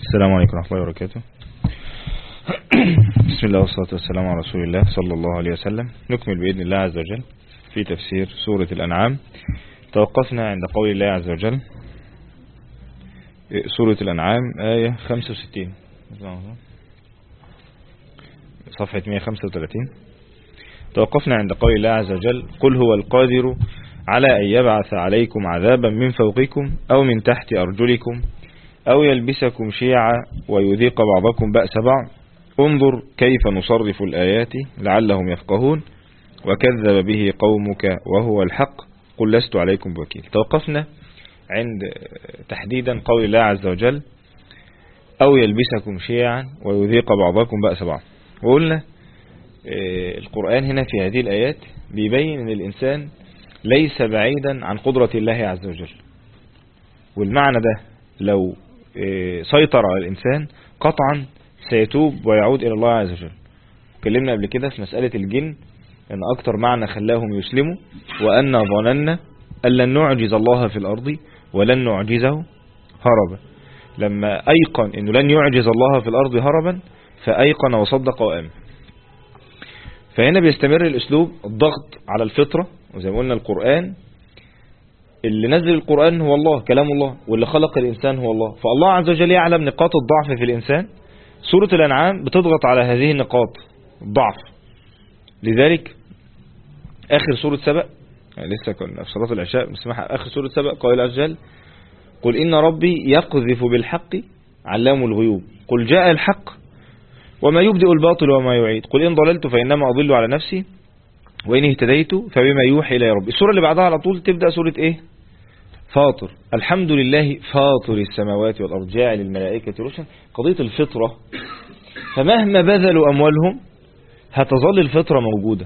السلام عليكم ورحمة الله وبركاته. بسم الله والصلاة والسلام على رسول الله صلى الله عليه وسلم. نكمل بإذن الله عز وجل في تفسير سورة الأنعام. توقفنا عند قول الله عز وجل سورة الأنعام آية 65 صفحة 135. توقفنا عند قول الله عز وجل قل هو القادر على أن يبعث عليكم عذابا من فوقكم أو من تحت أرجلكم أو يلبسكم شيعا ويذيق بعضكم بأس بعض انظر كيف نصرف الآيات لعلهم يفقهون وكذب به قومك وهو الحق قل لست عليكم بوكيل. توقفنا عند تحديدا قول الله عز وجل أو يلبسكم شيعا ويذيق بعضكم بأس بعض. وقلنا القرآن هنا في هذه الآيات بيبين أن الإنسان ليس بعيدا عن قدرة الله عز وجل، والمعنى ده لو سيطر على الإنسان قطعا سيتوب ويعود إلى الله عز وجل. اتكلمنا قبل كده في مسألة الجن أن أكتر معنى خلاهم يسلموا وأن ظننا أن لن نعجز الله في الأرض ولن نعجزه هربا. لما أيقن أنه لن يعجز الله في الأرض هربا فأيقن وصدق وآمن. فهنا بيستمر الأسلوب الضغط على الفطرة، وزي ما قلنا القرآن اللي نزل القرآن هو الله كلام الله، واللي خلق الإنسان هو الله، فالله عز وجل يعلم نقاط الضعف في الإنسان. سورة الأنعام بتضغط على هذه النقاط الضعف. لذلك آخر سورة سبأ، يعني لسه كنا في صلاة العشاء بنسمعها، آخر سورة سبأ قال عز وجل قل إن ربي يقذف بالحق علام الغيوب قل جاء الحق وما يبدئ الباطل وما يعيد قل إن ضللت فإنما أضل على نفسي وإن اهتديت فبما يوحي إلى ربي. السورة اللي بعدها على طول تبدأ سورة إيه؟ فاطر. الحمد لله فاطر السماوات والأرض جاعل الملائكة رسلا. قضية الفطرة، فمهما بذلوا أموالهم هتظل الفطرة موجودة.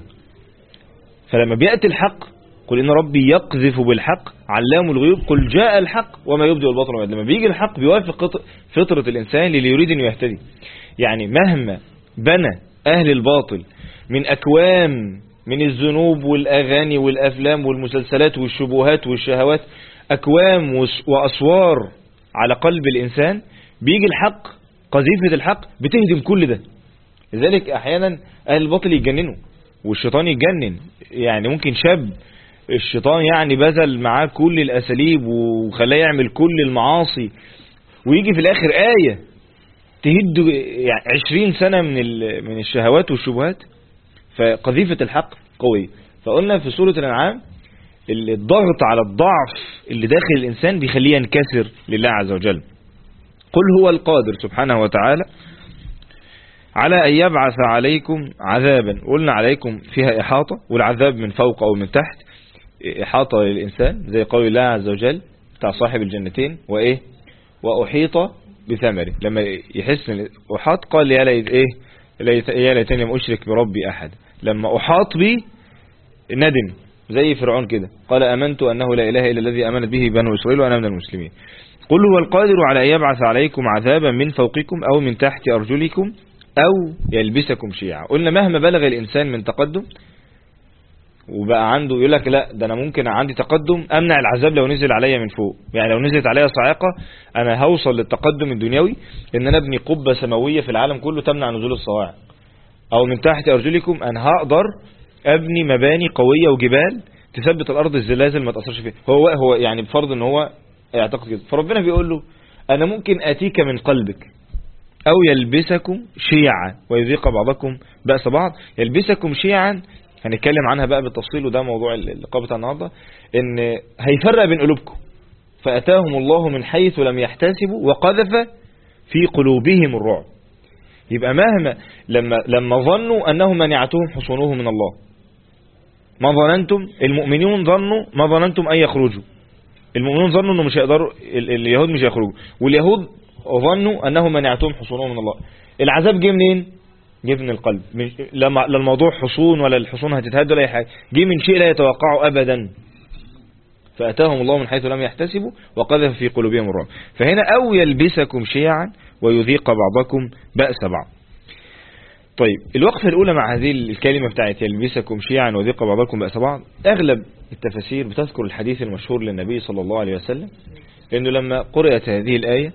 فلما بيأتي الحق قل إن ربي يقذف بالحق علام الغيوب قل جاء الحق وما يبدئ الباطل وما يعيد. لما بيجي الحق بيوافق فطرة الإنسان اللي يريد أن يهتدي. يعني مهما بنى أهل الباطل من أكوام من الذنوب والأغاني والأفلام والمسلسلات والشبهات والشهوات، أكوام وأسوار على قلب الإنسان، بيجي الحق قذيفة الحق بتهدم كل ده. لذلك أحيانا أهل الباطل يتجننوا والشيطان يتجنن. يعني ممكن شاب الشيطان يعني بذل معاه كل الأساليب وخلاه يعمل كل المعاصي، ويجي في الآخر آية تهد يعني 20 سنة من الشهوات والشبهات. فقذيفة الحق قوية. فقلنا في سورة الأنعام الضغط على الضعف اللي داخل الإنسان بيخليه ينكسر لله عز وجل. قل هو القادر سبحانه وتعالى على أن يبعث عليكم عذابا. قلنا عليكم فيها إحاطة، والعذاب من فوق أو من تحت. إحاطة للإنسان زي قول الله عز وجل بتاع صاحب الجنتين وإيه وأحيط بثمره. لما يحس من أحاط قال يا ليت إيه يا ليتني لم أشرك بربي أحد. لما أحاط بي ندم زي فرعون كده قال آمنت أنه لا إله إلا الذي آمنت به بنو إسرائيل وأنا من المسلمين. قل هو القادر على أن يبعث عليكم عذابا من فوقكم أو من تحت أرجلكم أو يلبسكم شيعا. قلنا مهما بلغ الإنسان من تقدم وبقى عنده يقول لك لا ده أنا ممكن عندي تقدم أمنع العذاب لو نزل عليا من فوق. يعني لو نزلت عليا صاعقة أنا هوصل للتقدم الدنيوي إن أنا أبني قبة سماوية في العالم كله تمنع نزول الصواعق. أو من تحت أرجلكم أنا هقدر أبني مباني قوية وجبال تثبت الأرض الزلازل ما تأثرش فيها. هو يعني بفرض إن هو يعتقد كده. فربنا بيقول له أنا ممكن آتيك من قلبك أو يلبسكم شيعا ويذيق بعضكم بأس بعض. يلبسكم شيعا هنتكلم عنها بقى بالتفصيل، وده موضوع اللقاء بتاع النهارده، إن هيفرق بين قلوبكم. فأتاهم الله من حيث لم يحتسبوا وقذف في قلوبهم الرعب. يبقى مهما لما ظنوا أنهم منعتهم حصونهم من الله، ما ظننتم المؤمنون ظنوا ما ظننتم أن يخرجوا. المؤمنون ظنوا أنه مش هيقدروا، اليهود مش هيخرجوا، واليهود ظنوا أنهم منعتهم حصونهم من الله. العذاب جه منين؟ جه من القلب. لا الموضوع حصون ولا الحصون هتتهد ولا أي حاجة، جه من شيء لا يتوقعه أبدا. فأتاهم الله من حيث لم يحتسبوا وقذف في قلوبهم الرعب. فهنا أو يلبسكم شيعا ويذيق بعضكم بأس بعض. طيب الوقفة الأولى مع هذه الكلمة بتاعت يلبسكم شيعا ويذيق بعضكم بأس بعض، أغلب التفاسير بتذكر الحديث المشهور للنبي صلى الله عليه وسلم، لأنه لما قرأت هذه الآية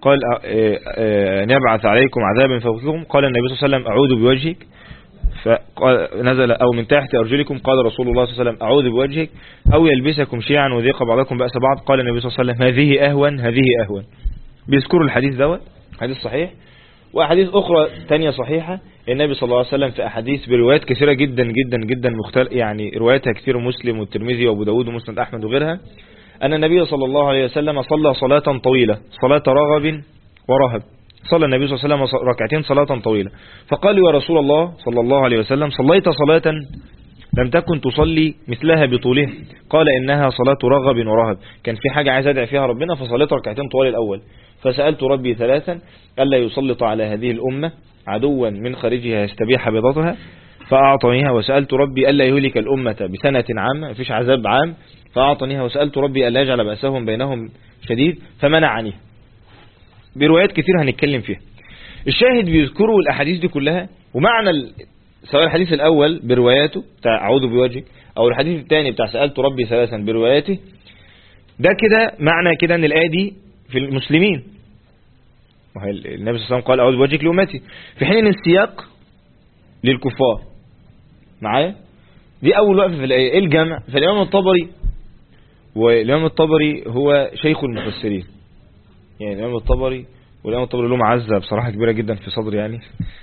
قال أن يبعث عليكم عذابا فوقكم، قال النبي صلى الله عليه وسلم أعوذ بوجهك، فنزل أو من تحت أرجلكم، قال رسول الله صلى الله عليه وسلم أعوذ بوجهك، أو يلبسكم شيعا ويذيق بعضكم بأس بعض، قال النبي صلى الله عليه وسلم هذه أهون هذه أهون. بيذكروا الحديث دوت، حديث صحيح. وأحاديث أخرى تانية صحيحة، النبي صلى الله عليه وسلم في أحاديث بروايات كثيرة جدا جدا جدا يعني رواياتها كثير، مسلم والترمذي وأبو داود ومسند أحمد وغيرها، أن النبي صلى الله عليه وسلم صلى صلاة طويلة، صلاة رغب ورهب. صلى النبي صلى الله عليه وسلم ركعتين صلاة طويلة، فقال يا رسول الله صلى الله عليه وسلم صليت صلاة لم تكن تصلي مثلها بطولها؟ قال إنها صلاة رغب ورهب، كان في حاجة عايز أدعي فيها ربنا فصليت ركعتين طوال الأول، فسألت ربي ثلاثا ألا يسلط على هذه الأمة عدوا من خارجها يستبيح بيضتها فأعطنيها، وسألت ربي ألا يهلك الأمة بسنة عامة، مفيش عذاب عام، فأعطنيها، وسألت ربي ألا يجعل بأسهم بينهم شديد فمنعني. بروايات كثير هنتكلم فيها. الشاهد بيذكروا الأحاديث دي كلها، ومعنى سواء الحديث الأول برواياته بتاع أعوذ بوجهك، أو الحديث الثاني بتاع سألت ربي ثلاثا برواياته، ده كده معنى كده أن الآية دي في المسلمين، النبي صلى الله عليه وسلم قال أعوذ بوجهك لأمتي، في حين ان السياق للكفار. معايا؟ دي أول وقفة في الآية. إيه الجمع؟ فالإمام الطبري، والإمام الطبري هو شيخ المفسرين، يعني الإمام الطبري، والإمام الطبري له معزة بصراحة كبيرة جدا في صدري يعني،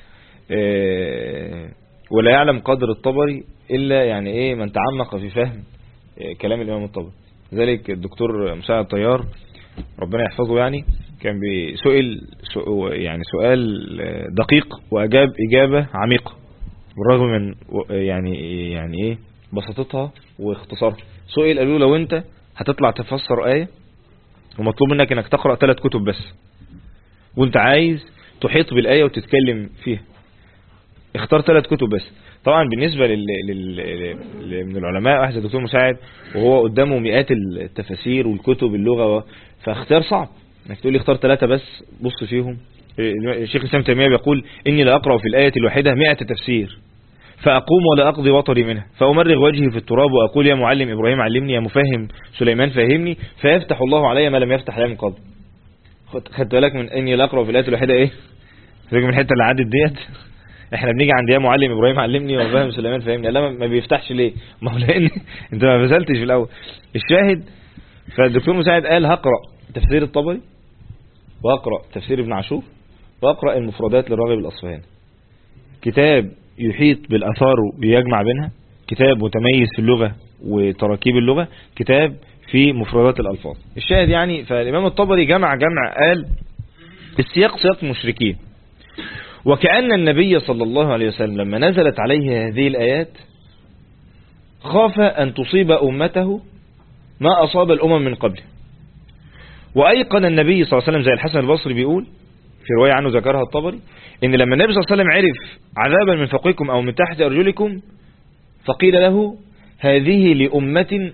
ولا يعلم قدر الطبري إلا يعني إيه من تعمق في فهم كلام الإمام الطبري. ذلك الدكتور مساعد طيار ربنا يحفظه يعني كان بيسئل يعني سؤال دقيق وأجاب إجابة عميقة بالرغم من يعني إيه بساطتها واختصارها. سئل قالوا لو أنت هتطلع تفسر آية ومطلوب منك انك تقرأ 3 كتب بس، وانت عايز تحيط بالآية وتتكلم فيها، اختار 3 كتب بس. طبعا بالنسبة من العلماء واحد الدكتور مساعد وهو قدامه مئات التفاسير والكتب اللغة، فاختيار صعب انك تقول لي اختار 3 بس بص فيهم. الشيخ الإسلام تيمية بيقول إني لا أقرأ في الآية الواحدة 100 تفسير، فأقوم ولا أقضي وطري منها، فأمرغ وجهي في التراب وأقول يا معلم إبراهيم علمني، يا مفهم سليمان فهمني، فيفتح الله علي ما لم يفتح علي من قبل. خدت بالك من إني لا أقرأ في الآية الواحدة إيه؟ من الحتة اللي عدت ديت احنا بنيجي عند يا معلم إبراهيم علمني ومفهم سليمان فهمني، لا ما بيفتحش ليه؟ ما هو لأن انت ما بذلتش في الأول. الشاهد فالدكتور مساعد قال هقرأ تفسير الطبري، وأقرأ تفسير ابن عاشور، وأقرأ المفردات للراغب الأصفهاني، كتاب يحيط بالأثار ويجمع بينها، كتاب متميز في اللغة وتراكيب اللغة، كتاب في مفردات الألفاظ. الشاهد يعني فالإمام الطبري جمع قال السياق سياق مشركين، وكأن النبي صلى الله عليه وسلم لما نزلت عليه هذه الآيات خاف أن تصيب أمته ما أصاب الأمم من قبله. وأيقن النبي صلى الله عليه وسلم زي الحسن البصري بيقول في رواية عنه ذكرها الطبري إن لما النبي صلى الله عليه وسلم عرف عذابا من فوقكم أو من تحت أرجلكم فقيل له هذه لأمة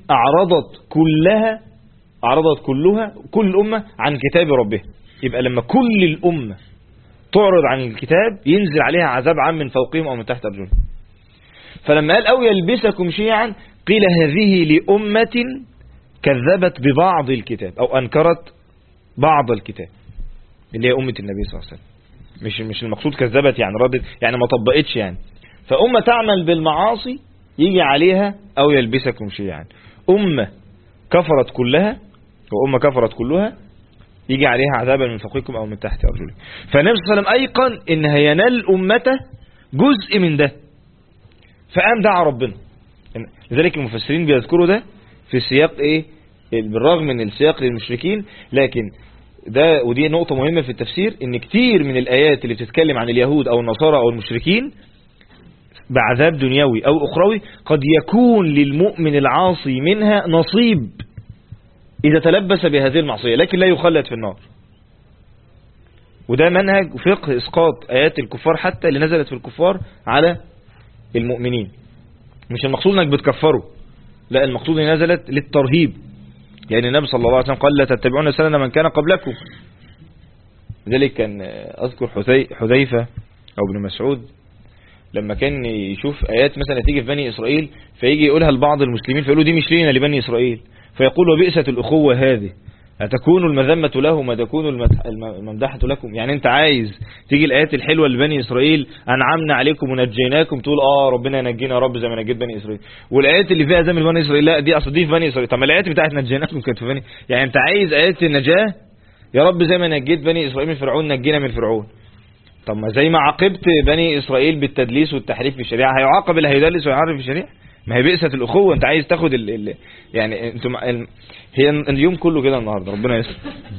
أعرضت كل الأمة عن كتاب ربها. يبقى لما كل الأمة تعرض عن الكتاب ينزل عليها عذاب عام من فوقهم أو من تحت أرجلهم. فلما قال أو يلبسكم شيعا قيل هذه لأمة كذبت ببعض الكتاب أو أنكرت بعض الكتاب اللي هي أمة النبي صلى الله عليه وسلم. مش المقصود كذبت يعني ردت يعني ما طبقتش يعني. فأمة تعمل بالمعاصي يجي عليها أو يلبسكم شيعا، أمة كفرت كلها يجي عليها عذابا من فوقكم أو من تحت أرجلكم. فالنبي صلى الله عليه وسلم أيقن إن هينال أمته جزء من ده، فقام دعا ربنا. لذلك المفسرين بيذكروا ده في سياق إيه بالرغم من السياق للمشركين، لكن ده ودي نقطة مهمة في التفسير إن كتير من الآيات اللي بتتكلم عن اليهود أو النصارى أو المشركين بعذاب دنيوي أو أخروي قد يكون للمؤمن العاصي منها نصيب إذا تلبس بهذه المعصية، لكن لا يخلد في النار. وده منهج فقه إسقاط آيات الكفار حتى اللي نزلت في الكفار على المؤمنين. مش المقصود أنك بتكفره، لا المقصود أن نزلت للترهيب، يعني النبي صلى الله عليه وسلم قال لا تتبعون سنن من كان قبلكم. لذلك كان أذكر حذيفة أو ابن مسعود لما كان يشوف آيات مثلا تيجي في بني إسرائيل فيجي يقولها لبعض المسلمين فيقولوا دي مش لينا لبني إسرائيل، فيقول وبئست الأخوة هذه أتكون المذمة له ما تكون الممدحة لكم. يعني انت عايز تيجي الآيات الحلوة لبني إسرائيل أنعمنا عليكم ونجيناكم تقول ربنا ينجينا يا رب زي ما نجيت بني إسرائيل، والآيات اللي فيها ذم بني إسرائيل لا دي أصل دي في بني إسرائيل. طب ما الآيات بتاعت نجيناكم كانت في بني، يعني انت عايز آيات النجاة يا رب زي ما نجيت بني إسرائيل من فرعون نجينا من فرعون. طب ما زي ما عاقبت بني إسرائيل بالتدليس والتحريف في الشريعة هيعاقب اللي هيدلس ويحرف في الشريعة. ما هي بئست الأخوة. انت عايز تاخد يعني انتم هي اليوم كله كده النهاردة ربنا يستر.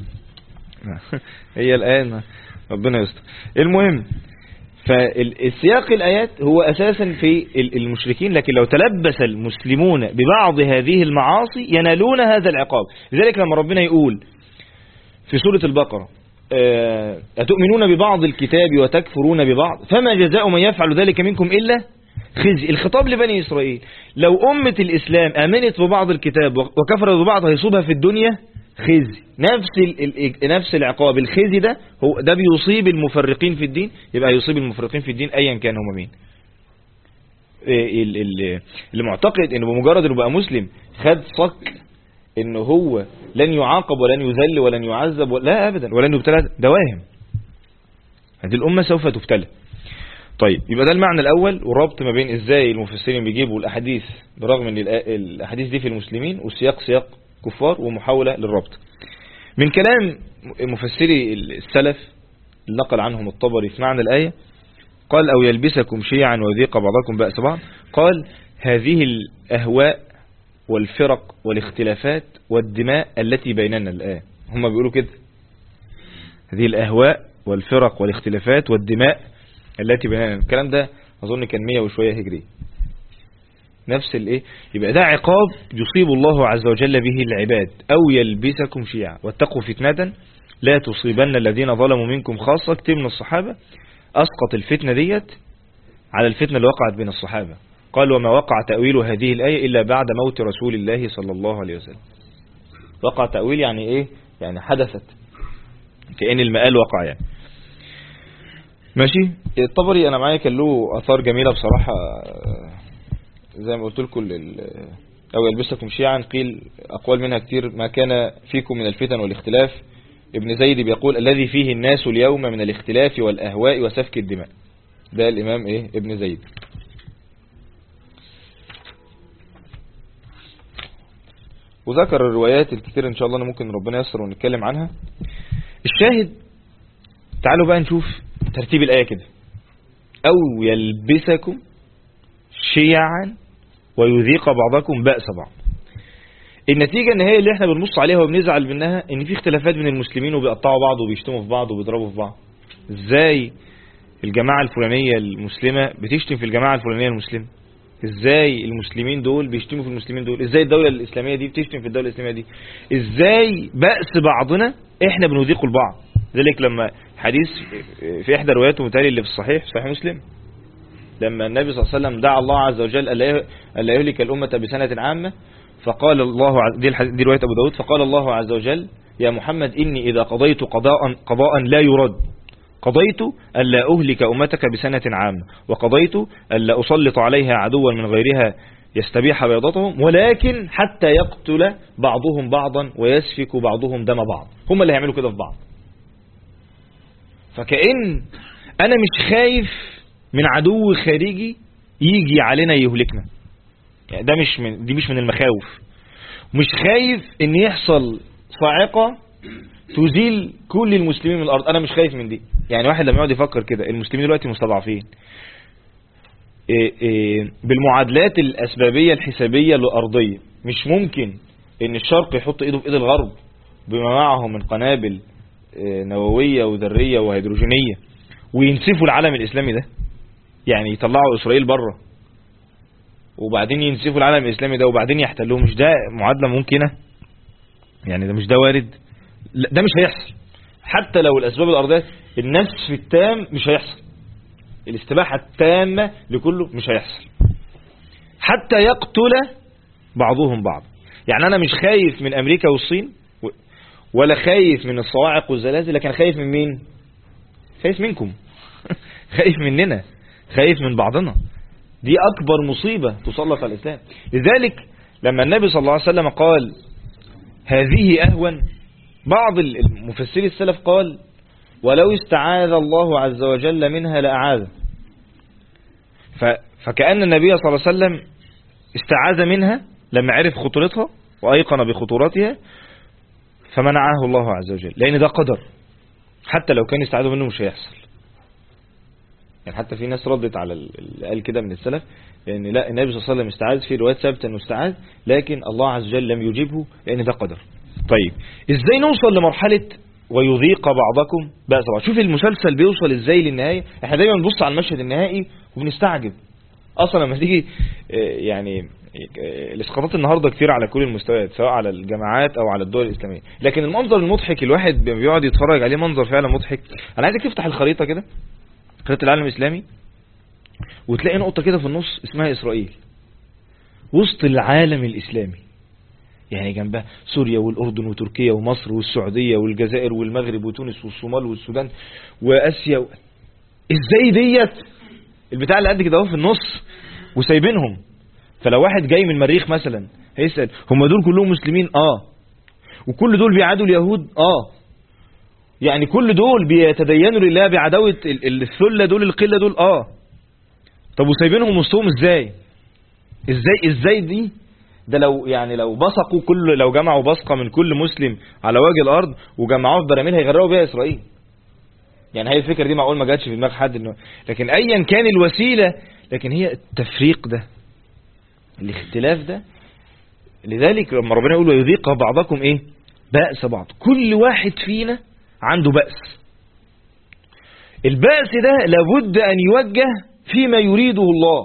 هي الآن ربنا يستر. المهم فالسياق الآيات هو أساسا في المشركين، لكن لو تلبس المسلمون ببعض هذه المعاصي ينالون هذا العقاب. لذلك لما ربنا يقول في سورة البقرة أتؤمنون ببعض الكتاب وتكفرون ببعض فما جزاء من يفعل ذلك منكم إلا خزي. الخطاب لبني إسرائيل. لو أمة الإسلام آمنت ببعض الكتاب وكفرت ببعض هيصيبها في الدنيا خزي. نفس العقاب الخزي ده بيصيب المفرقين في الدين، يبقى يصيب المفرقين في الدين أيا كان هم مين. اللي معتقد انه بمجرد انه بقى مسلم خد صك انه هو لن يعاقب ولن يذل ولن يعذب لا ابدا ولن يبتلى، ده واهم. هذه الامه سوف تبتلى. طيب يبقى ده المعنى الاول، وربط ما بين ازاي المفسرين بيجيبوا الاحاديث برغم ان الاحاديث دي في المسلمين والسياق سياق كفار، ومحاوله للربط من كلام مفسري السلف نقل عنهم الطبري في معنى الايه. قال او يلبسكم شيعا ويذيق بعضكم بأس بعض. قال هذه الاهواء والفرق والاختلافات والدماء التي بيننا الآن. هم بيقولوا كده هذه الأهواء والفرق والاختلافات والدماء التي بيننا. الكلام ده أظن كان 100 وشوية هجري. نفس الايه، يبقى ده عقاب يصيب الله عز وجل به العباد. أو يلبسكم شيعا واتقوا فتنة لا تصيبن الذين ظلموا منكم خاصة. كتير من الصحابة أسقط الفتنة ديت على الفتنة اللي وقعت بين الصحابة. قال وما وقع تأويل هذه الآية إلا بعد موت رسول الله صلى الله عليه وسلم. وقع تأويل يعني إيه؟ يعني حدثت كأن المقال وقع يعني. ماشي. الطبري أنا معايا كان له أثار جميلة بصراحة، زي ما قلت لكم أو يلبسكم شيعا قيل أقوال منها كتير. ما كان فيكم من الفتن والاختلاف. ابن زيد بيقول الذي فيه الناس اليوم من الاختلاف والأهواء وسفك الدماء. ده الإمام ابن زيد. وذكر الروايات الكثيرة ان شاء الله ممكن ربنا يسر ونتكلم عنها. الشاهد تعالوا بقى نشوف ترتيب الآية كده. او يلبسكم شيعا ويذيق بعضكم بأس بعض. النتيجة ان هي اللي احنا بنبص عليها وبنزعل منها ان في اختلافات بين المسلمين وبيقطعوا بعض وبيشتموا في بعض وبيضربوا في بعض. ازاي الجماعة الفلانية المسلمة بتشتم في الجماعة الفلانية المسلمة؟ ازاي المسلمين دول بيشتموا في المسلمين دول؟ ازاي الدولة الإسلامية دي بتشتم في الدولة الإسلامية دي؟ ازاي بأس بعضنا احنا بنذيق البعض؟ ذلك لما حديث في احدى رواياته متهيألي اللي في الصحيح صحيح مسلم، لما النبي صلى الله عليه وسلم دعا الله عز وجل ألا يهلك الأمة بسنة عامة، فقال الله دي رواية أبو داود، فقال الله عز وجل يا محمد إني إذا قضيت قضاء لا يرد قضيت ألا أهلك أمتك بسنة عامة، وقضيت ألا أسلط عليها عدوا من غيرها يستبيح بيضتهم، ولكن حتى يقتل بعضهم بعضا ويسفك بعضهم دم بعض. هم اللي هيعملوا كده في بعض. فكأن أنا مش خايف من عدو خارجي يجي علينا يهلكنا، يعني دي مش من المخاوف. مش خايف ان يحصل صاعقة تزيل كل المسلمين من الارض، انا مش خايف من دي. يعني واحد لما يقعد يفكر كده المسلمين دلوقتي مستضعفين بالمعادلات الاسبابية الحسابية الارضية، مش ممكن ان الشرق يحط ايده في ايد الغرب بما معه من قنابل نووية وذرية وهيدروجينية وينسفوا العالم الاسلامي ده. يعني يطلعوا اسرائيل بره وبعدين ينسفوا العالم الاسلامي ده وبعدين يحتلوه. مش ده معادلة ممكنة؟ يعني ده مش ده وارد؟ لا ده مش هيحصل. حتى لو الاسباب الارضية النسف التام مش هيحصل، الاستباحة التامة لكله مش هيحصل، حتى يقتل بعضهم بعض. يعني انا مش خايف من امريكا والصين ولا خايف من الصواعق والزلازل، لكن خايف من مين؟ خايف منكم خايف مننا، خايف من بعضنا. دي أكبر مصيبة تسلط على الإسلام. لذلك لما النبي صلى الله عليه وسلم قال هذه أهون، بعض المفسرين السلف قال ولو استعاذ الله عز وجل منها لأعاذ، فكأن النبي صلى الله عليه وسلم استعاذ منها لما عرف خطورتها وأيقن بخطورتها فمنعه الله عز وجل، لأن ده قدر، حتى لو كان يستعاذ منه مش هيحصل. يعني حتى في ناس ردت على اللي قال كده من السلف، لأن لا، النبي صلى الله عليه وسلم استعاذ، في روايات ثابتة انه استعاذ، لكن الله عز وجل لم يجيبه لأن ده قدر. طيب ازاي نوصل لمرحلة ويذيق بعضكم بأس بعض؟ شوف المسلسل بيوصل ازاي للنهاية. احنا دايما بنبص على المشهد النهائي وبنستعجب اصلا لما تيجي يعني الاسقاطات النهارده كتير على كل المستويات، سواء على الجامعات او على الدول الاسلاميه، لكن المنظر المضحك الواحد بيقعد يتفرج عليه منظر فعلا مضحك. انا عايزك تفتح الخريطه كده، خريطه العالم الاسلامي، وتلاقي نقطه كده في النص اسمها اسرائيل، وسط العالم الاسلامي، يعني جنبها سوريا والاردن وتركيا ومصر والسعوديه والجزائر والمغرب وتونس والصومال والسودان واسيا ازاي ديت البتاع اللي قد كده اهو في النص وسايبينهم؟ فلو واحد جاي من المريخ مثلا هيسأل هم دول كلهم مسلمين؟ وكل دول بيعادوا اليهود؟ يعني كل دول بيتدينوا لله بعداوة الثلة دول القلة دول؟ طب وسايبينهم وسطهم ازاي دي؟ ده لو بصقوا لو جمعوا بصقة من كل مسلم على وجه الارض وجمعوه في براميل هيغرقوا بيها اسرائيل. يعني هي الفكرة دي معقول ما جاتش في دماغ حد انه، لكن ايا كان الوسيلة، لكن هي التفريق ده، الاختلاف ده. لذلك لما ربنا يقول ويذيق بعضكم ايه؟ بأس بعض. كل واحد فينا عنده بأس، البأس ده لابد ان يوجه فيما يريده الله.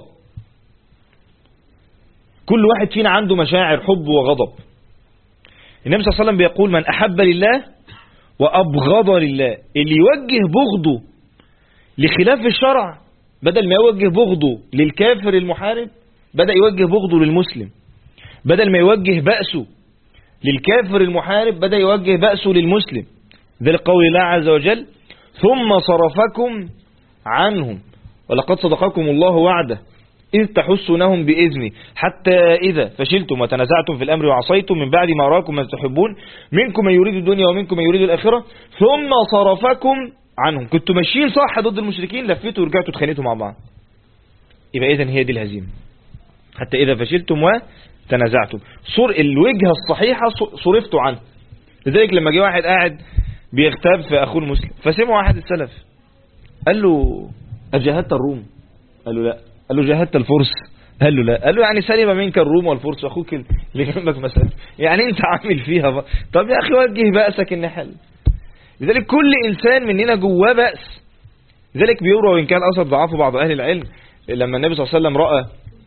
كل واحد فينا عنده مشاعر حب وغضب. النبي صلى الله عليه وسلم بيقول من أحب لله وأبغض لله، اللي يوجه بغضه لخلاف الشرع بدل ما يوجه بغضه للكافر المحارب بدأ يوجه بغضه للمسلم، بدل ما يوجه بأسه للكافر المحارب بدأ يوجه بأسه للمسلم. ذلك قول الله عز وجل ثم صرفكم عنهم ولقد صدقكم الله وعده إذ تحسونهم بإذنه حتى إذا فشلتم وتنازعتم في الأمر وعصيتم من بعد ما أراكم ما تحبون منكم من يريد الدنيا ومنكم من يريد الآخرة ثم صرفكم عنهم. كنتوا ماشيين صح ضد المشركين، لفيتوا ورجعتوا اتخانقتوا مع بعض. يبقى إذن هي دي الهزيمة، حتى إذا فشلتم وتنازعتم. الوجهة الصحيحة صرفتوا عنه. لذلك لما جه واحد قاعد بيغتاب في أخوه المسلم فسمع واحد السلف قال له أجاهدت الروم؟ قال له لا. قال له جاهدت الفرس؟ قال له لا. قال له يعني سلم منك الروم والفرس واخوك اللي جنبك مسألة، يعني انت عامل فيها بقى. طب يا اخي وجه بأسك النحل. لذلك كل انسان مننا جواه بأس. لذلك بيروى وان كان اثر ضعفه بعض اهل العلم، لما النبي صلى الله عليه وسلم رأى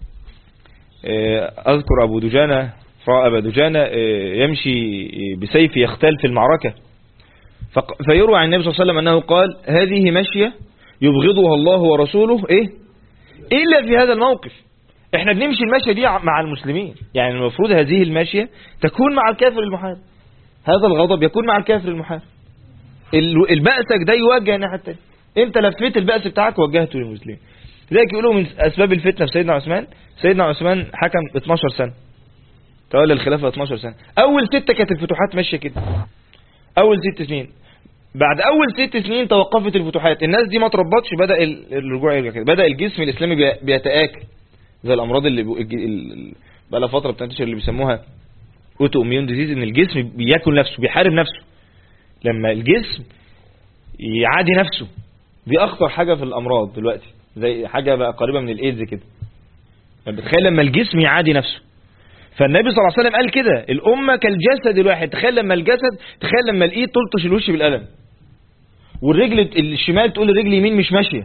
اذكر ابو دجانة، رأى ابو دجانة يمشي بسيف يختال في المعركة، فيروى عن النبي صلى الله عليه وسلم انه قال هذه مشية يبغضها الله ورسوله إلا في هذا الموقف. احنا بنمشي المشية دي مع المسلمين، يعني المفروض هذه المشية تكون مع الكافر المحارب، هذا الغضب يكون مع الكافر المحارب، البأسك ده يوجه ناحية التانية. انت لفيت البأس بتاعك ووجهته للمسلمين. لذلك يقولوا من اسباب الفتنة في سيدنا عثمان حكم 12 سنة، تولى الخلافة 12 سنة. اول 6 كانت الفتوحات ماشية كده، اول 6 سنين. بعد اول 6 سنين توقفت الفتوحات، الناس دي ما تربطش، بدأ الرجوع يرجع كده، بدأ الجسم الاسلامي بيتآكل زي الامراض اللي بقى لها فترة بتنتشر اللي بيسموها اوتو اميون ديزيز، ان الجسم بياكل نفسه بيحارب نفسه. لما الجسم يعادي نفسه دي اخطر حاجة في الامراض دلوقتي، زي حاجة بقى قريبة من الايدز كده. بتخيل لما الجسم يعادي نفسه. فالنبي صلى الله عليه وسلم قال كده الامة كالجسد الواحد. تخيل لما لما الايد تلطش الوش بالقلم، والرجل الشمال تقول الرجل اليمين مش ماشية.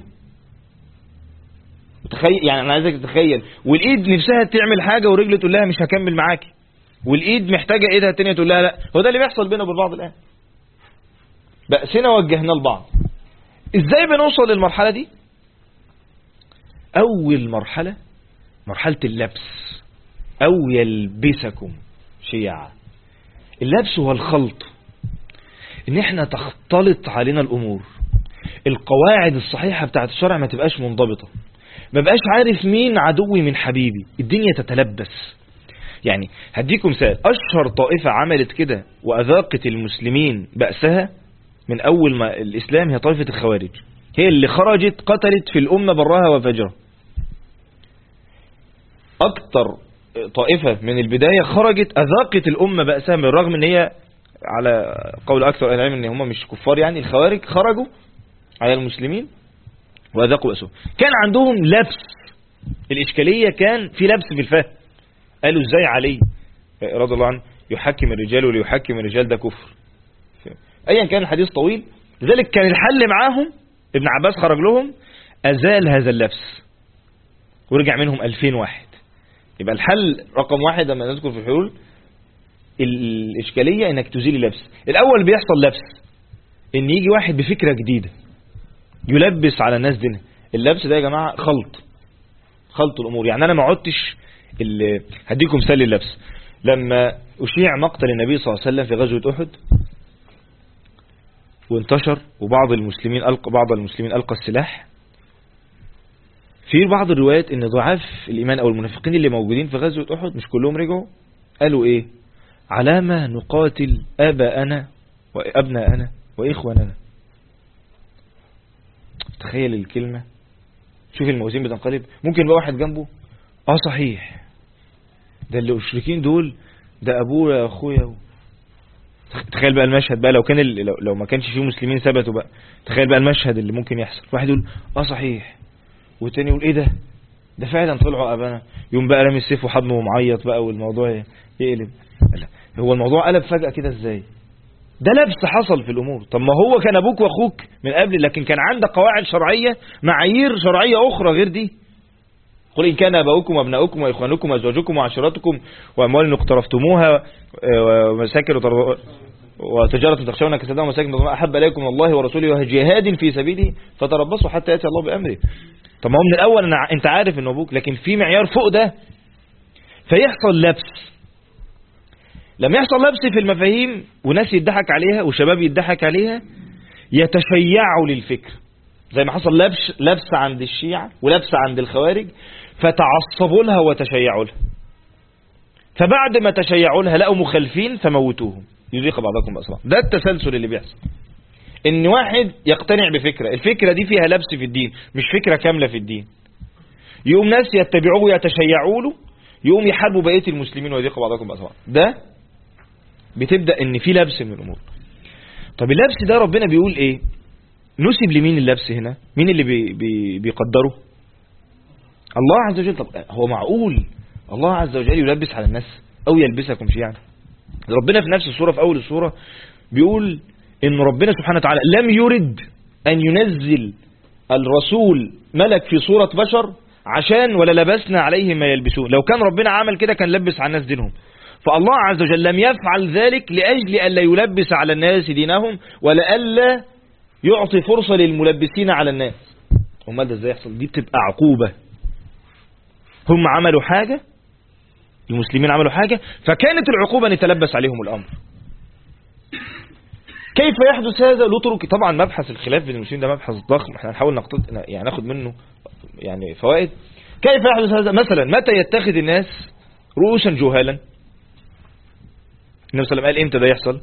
تخيل، يعني انا عايزك تتخيل، والايد نفسها تعمل حاجة والرجل تقول لها مش هكمل معاكي، والايد محتاجة ايدها التانية تقول لها لا. هو ده اللي بيحصل بينا وبين بعض الان، بأسنا وجهنا لبعض. ازاي بنوصل للمرحلة دي؟ اول مرحلة اللبس، او يلبسكم شيعا. اللبس هو الخلط، ان احنا تختلط علينا الامور، القواعد الصحيحة بتاعت الشرع ما تبقاش منضبطة، ما بقاش عارف مين عدوي من حبيبي، الدنيا تتلبس. يعني هديكم مثال، اشهر طائفة عملت كده واذاقت المسلمين بأسها من اول ما الاسلام هي طائفة الخوارج. هي اللي خرجت قتلت في الامة برها وفجرها. اكتر طائفة من البداية خرجت اذاقت الامة بأسها، بالرغم ان هي على قول اكثر اهل العلم ان هم مش كفار، يعني الخوارج خرجوا على المسلمين واذاقوا بأسهم. كان عندهم لبس، الاشكالية كان في لبس في الفهم. قالوا ازاي علي رضي الله عنه يحكم الرجال وليحكم الرجال، ده كفر. ايا كان الحديث طويل. لذلك كان الحل معاهم، ابن عباس خرج لهم ازال هذا اللبس ورجع منهم 2000 واحد. يبقى الحل رقم واحد لما نذكر في الحلول الاشكالية انك تزيل اللبس. الاول بيحصل لبس ان يجي واحد بفكرة جديدة يلبس على الناس دينها. اللبس ده يا جماعة خلط الامور. يعني انا ما عدتش هديكم مثال اللبس. لما اشيع مقتل النبي صلى الله عليه وسلم في غزوة احد وانتشر وبعض المسلمين ألقى السلاح، في بعض الروايات ان ضعاف الايمان او المنافقين اللي موجودين في غزوة احد مش كلهم رجعوا، قالوا ايه؟ علامة نقاتل آباءنا وأبناءنا وإخواننا. تخيل الكلمة، شوف الموازين بتنقلب. ممكن بقى واحد جنبه صحيح، ده اللي مشركين دول ده أبويا يا أخويا. تخيل بقى المشهد بقى، لو ما كانش فيه مسلمين ثبتوا بقى، تخيل بقى المشهد اللي ممكن يحصل. واحد يقول صحيح، والتاني يقول ايه ده فعلا طلعوا أبانا، يوم بقى رامي السيف وحضنه ومعيط بقى والموضوع يقلب. لا، هو الموضوع قلب فجأة كده ازاي؟ ده لبس حصل في الأمور. طب ما هو كان أبوك وأخوك من قبل، لكن كان عندك قواعد شرعية، معايير شرعية أخرى غير دي. قل إن كان أباؤكم وأبناؤكم وإخوانكم وأزواجكم وعشيرتكم وأموال اقترفتموها ومساكن وتجارة تخشون كسادها ومساكن أحب إليكم من الله ورسوله وجهاد في سبيله فتربصوا حتى يأتي الله بأمره. طب ما هو من الأول أنت عارف إنه أبوك، لكن في معيار فوق ده فيحصل لبس. لما يحصل لبس في المفاهيم وناس يضحك عليها وشباب يضحك عليها، يتشيعوا للفكر، زي ما حصل لبس عند الشيعة ولبس عند الخوارج، فتعصبوا لها وتشيعوا لها. فبعد ما تشيعوا لها لقوا مخالفين فموتوهم، يذيق بعضكم بأسرع. ده التسلسل اللي بيحصل، ان واحد يقتنع بفكرة، الفكرة دي فيها لبس في الدين، مش فكرة كاملة في الدين، يقوم ناس يتبعوه ويتشيعوا له، يقوم يحاربوا بقية المسلمين ويذيق بعضكم بأسرع. ده بتبدأ ان في لبس من الامور. طب اللبس ده ربنا بيقول ايه؟ نسب لمين اللبس هنا؟ مين اللي بيقدره؟ الله عز وجل. طب هو معقول الله عز وجل يلبس على الناس او يلبسكم شيئا؟ ربنا في نفس السورة، في اول السورة بيقول ان ربنا سبحانه وتعالى لم يرد ان ينزل الرسول ملك في صورة بشر عشان ولا لبسنا عليهم ما يلبسون. لو كان ربنا عمل كده كان لبس على الناس دينهم، فالله عز وجل لم يفعل ذلك لأجل ألا يلبس على الناس دينهم ولألا يعطي فرصة للملبسين على الناس. امال ده ازاي يحصل؟ دي بتبقى عقوبة. هم عملوا حاجة، المسلمين عملوا حاجة، فكانت العقوبة ان يتلبس عليهم الأمر. كيف يحدث هذا؟ له طرق. طبعا مبحث الخلاف بين المسلمين ده مبحث ضخم، احنا هنحاول ناخد منه يعني فوائد. كيف يحدث هذا؟ مثلا متى يتخذ الناس رؤوسا جهالا؟ النبي صلى الله عليه وسلم قال امتى ده يحصل؟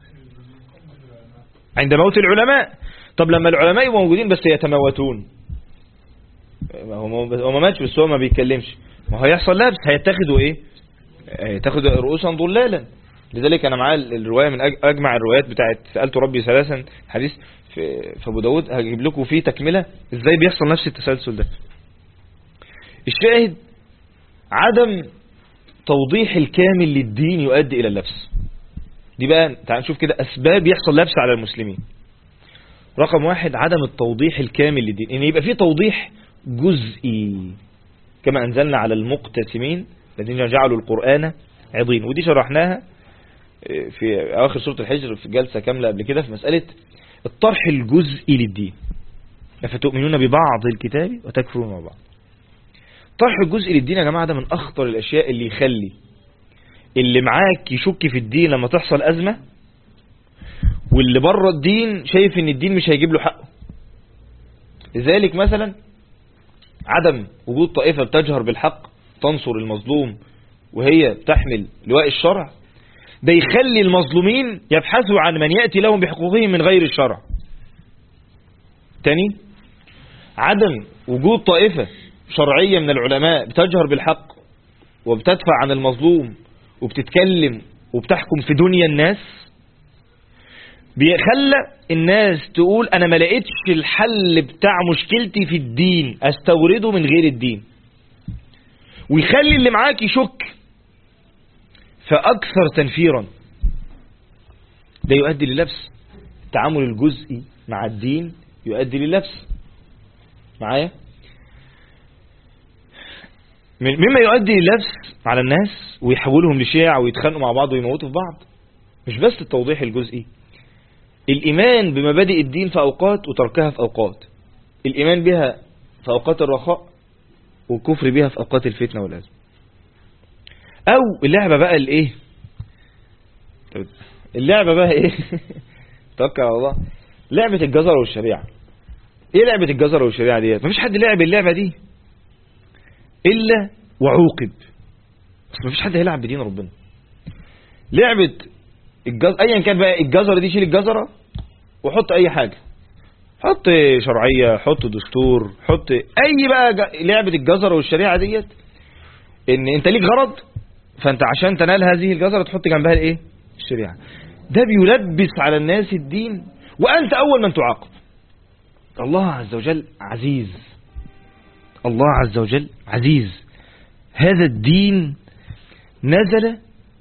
عند موت العلماء. طب لما العلماء يبقوا موجودين بس يتموتون، هو ما ماتش بس هو ما بيتكلمش، ما هو هيحصل لبس، هيتخذوا ايه؟ هيتخذوا رؤوسا ضلالا. لذلك انا معايا الروايه من اجمع الروايات بتاعت سألت ربي ثلاثا، حديث في ابو داود، هجيب لكم فيه تكمله ازاي بيحصل نفس التسلسل ده. الشاهد عدم توضيح الكامل للدين يؤدي الى اللبس. دي بقى تعال نشوف كده اسباب يحصل لبس على المسلمين. رقم واحد عدم التوضيح الكامل للدين، ان يبقى فيه توضيح جزئي، كما انزلنا على المقتسمين الذين جعلوا القرآن عضين. ودي شرحناها في اواخر سورة الحجر في جلسة كاملة قبل كده في مسألة الطرح الجزئي للدين. أفتؤمنون ببعض الكتاب وتكفرون ببعض. الطرح الجزئي للدين يا جماعة ده من اخطر الاشياء اللي يخلي اللي معاك يشك في الدين لما تحصل أزمة، واللي بره الدين شايف ان الدين مش هيجيب له حقه. لذلك مثلا عدم وجود طائفة بتجهر بالحق تنصر المظلوم وهي بتحمل لواء الشرع، ده يخلي المظلومين يبحثوا عن من يأتي لهم بحقوقهم من غير الشرع. تاني، عدم وجود طائفة شرعية من العلماء بتجهر بالحق وبتدفع عن المظلوم وبتتكلم وبتحكم في دنيا الناس، بيخلى الناس تقول أنا ما لقيتش الحل بتاع مشكلتي في الدين، أستورده من غير الدين، ويخلي اللي معاك يشك فأكثر تنفيرا. ده يؤدي للبس. التعامل الجزئي مع الدين يؤدي للبس معايا، مما يؤدي للبس على الناس ويحولهم لشيع ويتخانقوا مع بعض ويموتوا في بعض. مش بس التوضيح الجزئي، الإيمان بمبادئ الدين في أوقات وتركها في أوقات، الإيمان بها في أوقات الرخاء والكفر بها في أوقات الفتنة والأزمة. أو اللعبة بقى الإيه، اللعبة بقى إيه توكل على الله، لعبة الجزرة والشريعة. إيه لعبة الجزرة والشريعة ديت؟ مفيش حد لعب اللعبة دي إلا وعوقب. بس مفيش حد هيلعب بدين ربنا. لعبة أيا كان بقى الجزرة دي، شيل الجزرة وحط أي حاجة، حط شرعية، حط دستور، حط أي بقى. لعبة الجزرة والشريعة ديت إن أنت ليك غرض، فأنت عشان تنال هذه الجزرة تحط جنبها الإيه؟ الشريعة. ده بيلبس على الناس الدين وأنت أول من تعاقب. الله عز وجل عزيز، الله عز وجل عزيز. هذا الدين نزل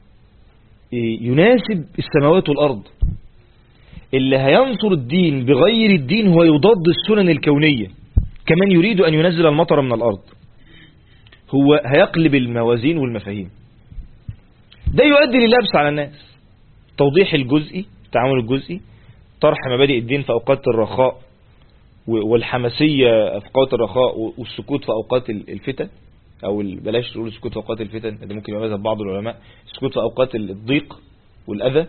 يناسب السماوات والأرض. اللي هينصر الدين بغير الدين هو يضاد السنن الكونية، كمان يريد أن ينزل المطر من الأرض. هو هيقلب الموازين والمفاهيم. ده يؤدي للبس على الناس. توضيح الجزئي، التعامل الجزئي، طرح مبادئ الدين في أوقات الرخاء والحماسية في أوقات الرخاء، والسكوت في أوقات الفتن، أو بلاش تقول السكوت في أوقات الفتن، ده ممكن يبقى مذهب بعض العلماء. السكوت في أوقات الضيق والأذى،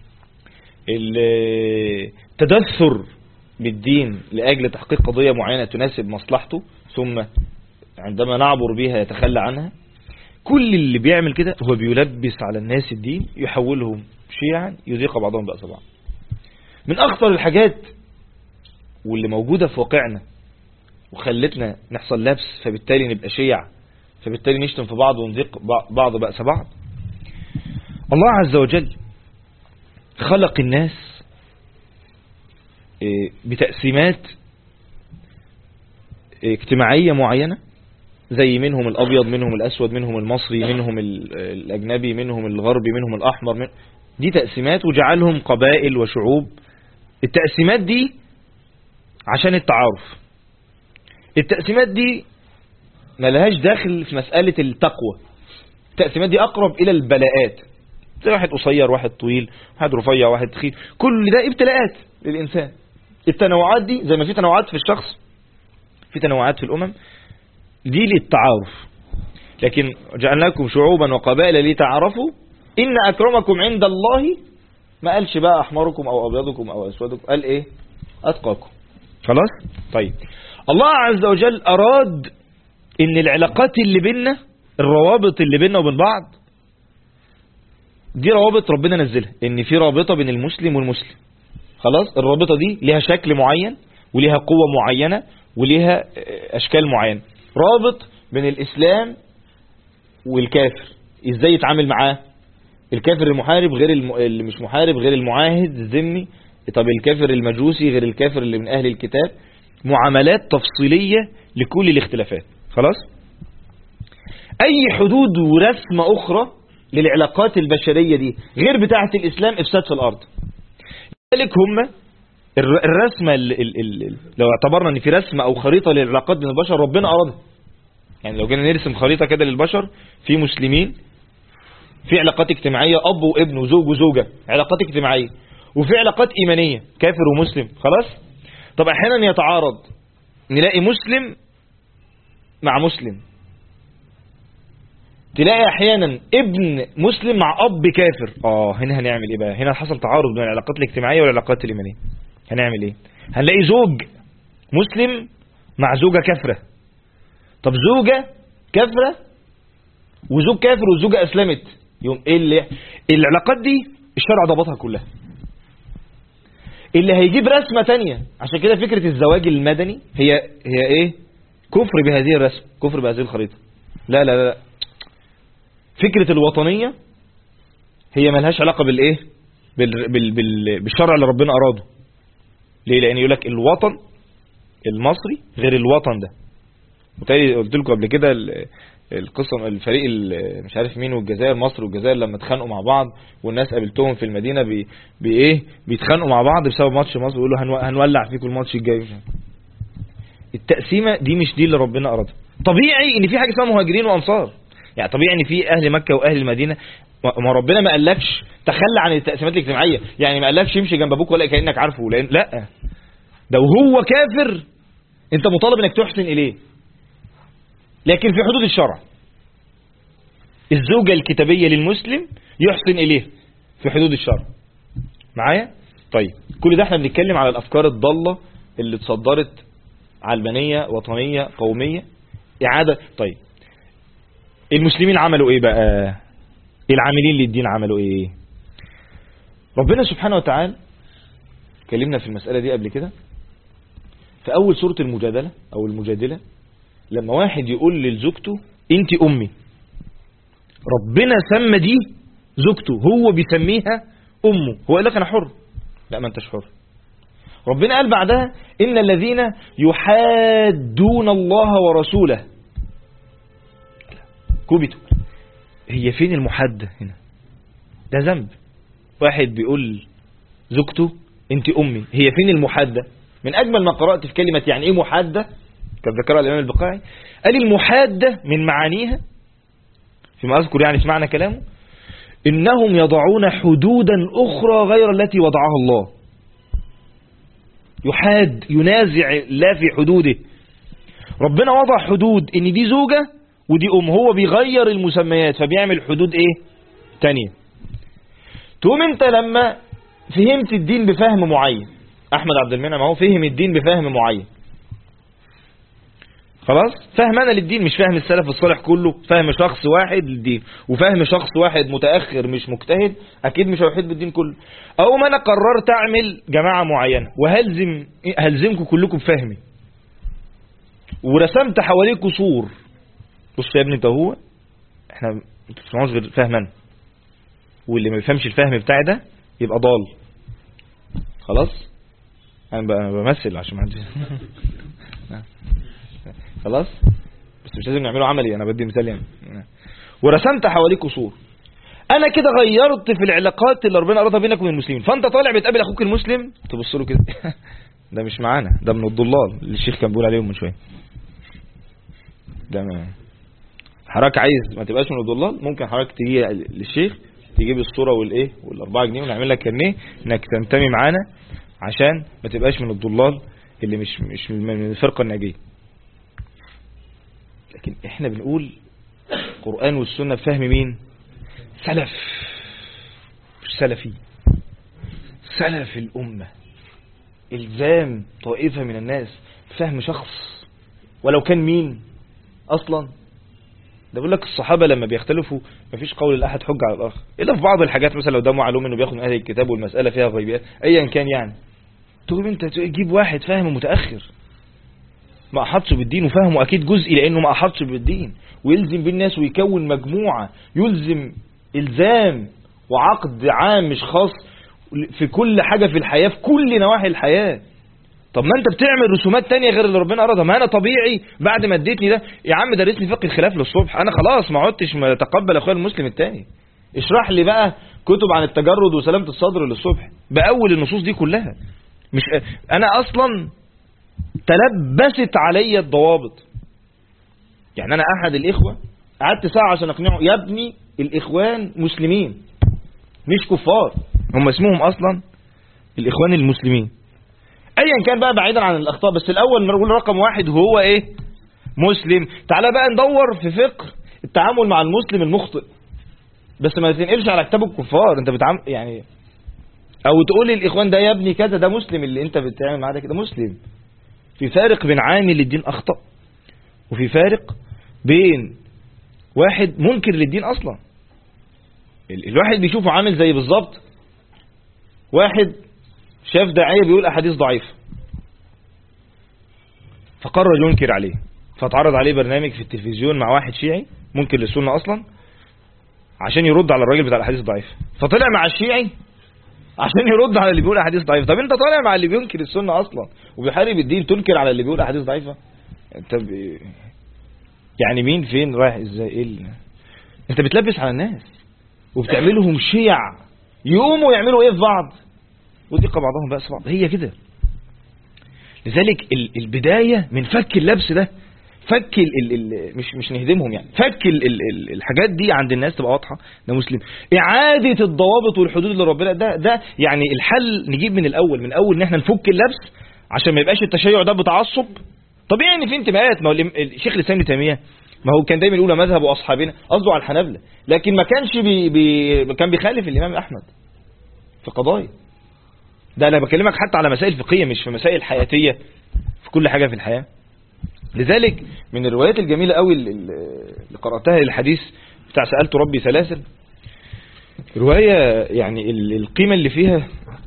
التدثر بالدين لأجل تحقيق قضية معينة تناسب مصلحته، ثم عندما نعبر بها يتخلى عنها. كل اللي بيعمل كده هو بيلبس على الناس الدين، يحولهم شيعا يذيق بعضهم بأس بعض. من أخطر الحاجات واللي موجودة في واقعنا وخلتنا نحصل لبس، فبالتالي نبقى شيع، فبالتالي نشتم في بعض ونذيق بعض بأس بعض. الله عز وجل خلق الناس بتقسيمات اجتماعية معينة، زي منهم الأبيض، منهم الأسود، منهم المصري، منهم الأجنبي، منهم الغربي، منهم الأحمر. دي تقسيمات وجعلهم قبائل وشعوب. التقسيمات دي عشان التعارف. التقسيمات دي ملهاش داخل في مسألة التقوى. التقسيمات دي أقرب إلى البلاءات، زي واحد قصير، واحد طويل، واحد رفيع، واحد تخين. كل ده ابتلاءات للإنسان. التنوعات دي زي ما في تنوعات في الشخص، في تنوعات في الأمم، دي للتعارف. لكن جعلناكم شعوبا وقبائل لتعارفوا إن أكرمكم عند الله، ما قالش بقى أحمركم أو أبيضكم أو أسودكم، قال إيه؟ أتقاكم. خلاص؟ طيب، الله عز وجل أراد إن العلاقات اللي بيننا، الروابط اللي بيننا وبين بعض، دي روابط ربنا نزلها، إن في رابطة بين المسلم والمسلم. خلاص؟ الرابطة دي لها شكل معين ولها قوة معينة ولها أشكال معينة. رابط بين الإسلام والكافر، إزاي يتعامل معاه؟ الكافر المحارب غير اللي مش محارب، غير المعاهد الذمي. طب الكافر المجوسي غير الكافر اللي من أهل الكتاب. معاملات تفصيلية لكل الاختلافات. خلاص؟ أي حدود ورسمة أخرى للعلاقات البشرية دي غير بتاعة الإسلام إفساد في الأرض. لذلك هم الرسمة لو اعتبرنا ان في رسمة او خريطة للعلاقات بين البشر ربنا أرادها. يعني لو جينا نرسم خريطة كده للبشر، في مسلمين، في علاقات اجتماعية، أب وابن وزوج وزوجة، علاقات اجتماعية، وفي علاقات إيمانية، كافر ومسلم. خلاص؟ طب أحيانا يتعارض، نلاقي مسلم مع مسلم، تلاقي أحيانا ابن مسلم مع أب كافر. هنا هنعمل إيه بقى؟ هنا حصل تعارض بين العلاقات الاجتماعية والعلاقات الإيمانية. هنعمل إيه؟ هنلاقي زوج مسلم مع زوجة كافرة. طب زوجة كافرة وزوج كافر والزوجة أسلمت، يوم إيه اللي العلاقات دي الشرع ضبطها كلها. اللي هيجيب رسمة تانية، عشان كده فكرة الزواج المدني هي إيه؟ كفر بهذه الرسم، كفر بهذه الخريطة. لا لا لا، فكرة الوطنية هي ملهاش علاقة بالإيه؟ بالشرع اللي ربنا أراده. ليه؟ لأن يقول لك الوطن المصري غير الوطن ده. وتالي قلت لكم قبل كده القصة، الفريق مش عارف مين والجزائر، مصر والجزائر لما اتخانقوا مع بعض، والناس قابلتهم في المدينة بإيه؟ بيتخانقوا مع بعض بسبب ماتش مصر، ويقولوا هنولع فيكم الماتش الجاي. التقسيمة دي مش دي اللي ربنا أرادها. طبيعي ان في حاجة اسمها مهاجرين وأنصار، يعني طبيعي ان في أهل مكة وأهل المدينة. ما ربنا ما قالكش تخلى عن التقسيمات الاجتماعية، يعني ما قالكش يمشي جنب ابوك ولا كأنك عارفه، لأن لا، ده وهو كافر انت مطالب انك تحسن اليه، لكن في حدود الشرع. الزوجة الكتابية للمسلم يحسن اليه في حدود الشرع. معايا؟ طيب كل ده احنا بنتكلم على الافكار الضالة اللي اتصدرت علمانية وطنية قومية إعادة. طيب المسلمين عملوا ايه بقى؟ العاملين للدين عملوا ايه؟ ربنا سبحانه وتعالى اتكلمنا في المسألة دي قبل كده في أول سورة المجادلة أو المجادلة، لما واحد يقول لزوجته انت أمي، ربنا سمى دي زوجته، هو بيسميها أمه، هو قال لك أنا حر. لا، ما انتش حر. ربنا قال بعدها إن الذين يحادون الله ورسوله كبتوا. هي فين المحادة هنا؟ ده ذنب. واحد بيقول زوجته انت أمي، هي فين المحادة؟ من أجمل ما قرأت في كلمة يعني إيه محادة كان ذكرها الإمام البقاعي، قال المحادة من معانيها فيما أذكر يعني اسمعنا كلامه إنهم يضعون حدودا أخرى غير التي وضعها الله. يحاد، ينازع لا في حدوده. ربنا وضع حدود ان دي زوجة ودي هو بيغير المسميات فبيعمل حدود ايه تانية. تقوم انت لما فهمت الدين بفهم معين، احمد عبد المنعم اهو فهم الدين بفهم معين، خلاص فهم انا للدين، مش فهم السلف الصالح كله، فهم شخص واحد للدين، وفهم شخص واحد متأخر مش مجتهد اكيد مش هيحيط بالدين كله. او ما انا قررت اعمل جماعة معينة وهلزمكم كلكم بفهمي، ورسمت حواليكم سور. بص يا ابني انت هو احنا ما بتسمعوش غير فهم انا، واللي ما يفهمش الفهم بتاعي ده يبقى ضال. خلاص انا بمثل عشان ما عندي خلاص، بس مش لازم نعمله عملي، انا بدي مثال يعني. ورسمت حواليكوا سور، انا كده غيرت في العلاقات اللي ربنا ارادها بينك وبين المسلمين. فانت طالع بتقابل اخوك المسلم تبص له كده ده مش معانا، ده من الضلال اللي الشيخ كان بيقول عليهم من شويه. ده حضرتك عايز ما تبقاش من الضلال، ممكن حضرتك تيجي للشيخ تجيب الصوره والايه وال4 جنيه ونعمل لك كارنيه انك تنتمي معانا عشان ما تبقاش من الضلال اللي مش من الفرقه الناجيه. لكن احنا بنقول القرآن والسنة بفهم مين؟ سلف، مش سلفي، سلف الأمة. إلزام طائفة من الناس فهم شخص ولو كان مين أصلا. ده بيقول لك الصحابة لما بيختلفوا مفيش قول الأحد حجة على الآخر إلا في بعض الحاجات، مثلا لو ده معلوم إنه بياخد من أهل الكتاب والمسألة فيها غيبيات أيا كان، يعني تقول أنت تجيب واحد فاهم متأخر ما أحطش بالدين وفهمه أكيد جزئي لأنه ما أحطش بالدين، ويلزم بالناس ويكون مجموعة، يلزم إلزام وعقد عام مش خاص في كل حاجة في الحياة في كل نواحي الحياة. طب ما أنت بتعمل رسومات تانية غير اللي ربنا أرادها. ما أنا طبيعي بعد ما اديتني ده يا عم درسني فقه الخلاف للصبح، أنا خلاص ما عدتش متقبل أخويا المسلم التاني، اشرح لي بقى كتب عن التجرد وسلامة الصدر للصبح بأول النصوص دي كلها. مش أنا أصلا تلبست علي الضوابط. يعني أنا أحد الإخوة قعدت ساعة عشان أقنعه يا ابني الإخوان مسلمين مش كفار، هم اسمهم أصلا الإخوان المسلمين أيا كان بقى بعيدا عن الأخطاء، بس الأول نقول رقم واحد هو إيه؟ مسلم. تعالى بقى ندور في فقه التعامل مع المسلم المخطئ، بس ما تنقلش على كتاب الكفار. أنت بتعامل يعني أو تقول لي الإخوان ده يا ابني كذا ده مسلم، اللي أنت بتعمل معاه ده كده مسلم. في فارق بين عامل الدين أخطأ، وفي فارق بين واحد منكر للدين اصلا. الواحد بيشوفه عامل زي بالظبط واحد شاف داعية بيقول احاديث ضعيفة فقرر ينكر عليه، فتعرض عليه برنامج في التلفزيون مع واحد شيعي منكر للسنة اصلا عشان يرد على الراجل بتاع الاحاديث الضعيفة، فطلع مع الشيعي عشان يرد على اللي بيقول احاديث ضعيفة. طب انت طالع مع اللي بينكر السنة اصلا وبيحارب الدين تنكر على اللي بيقول احاديث ضعيفة؟ انت يعني مين فين رايح ازاي؟ ايه انت بتلبس على الناس وبتعملهم شيع يقوموا يعملوا ايه في بعض ودق بعضهم بأس بعض. هي كده. لذلك البداية من فك اللبس ده، فك مش نهدمهم يعني، فك الحاجات دي عند الناس تبقى واضحة ده مسلم. إعادة الضوابط والحدود اللي ربنا ده يعني الحل نجيب من الأول، من أول ان احنا نفك اللبس عشان ما يبقاش التشيع ده بتعصب. طبيعي ان في انتماءات، ما هو الشيخ الإسلام ابن تيمية ما هو كان دايما يقول مذهب واصحابنا، قصده على الحنابلة، لكن ما كانش كان بيخالف الامام احمد في قضايا. ده انا بكلمك حتى على مسائل فقهيه مش في مسائل حياتيه، في كل حاجه في الحياه. لذلك من الروايات الجميله قوي اللي قراتها للحديث بتاع سالت ربي ثلاثا، روايه يعني القيمه اللي فيها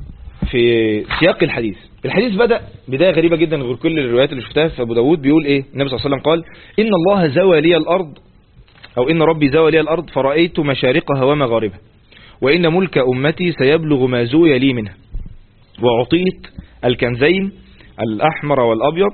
في سياق الحديث. الحديث بدأ بداية غريبة جدا غير كل الروايات اللي شفتها في أبو داود. بيقول إيه النبي صلى الله عليه وسلم؟ قال إن الله زوى لي الأرض، أو إن ربي زوى لي الأرض فرأيت مشارقها ومغاربها، وإن ملك أمتي سيبلغ ما زوي لي منها، وأعطيت الكنزين الأحمر والأبيض،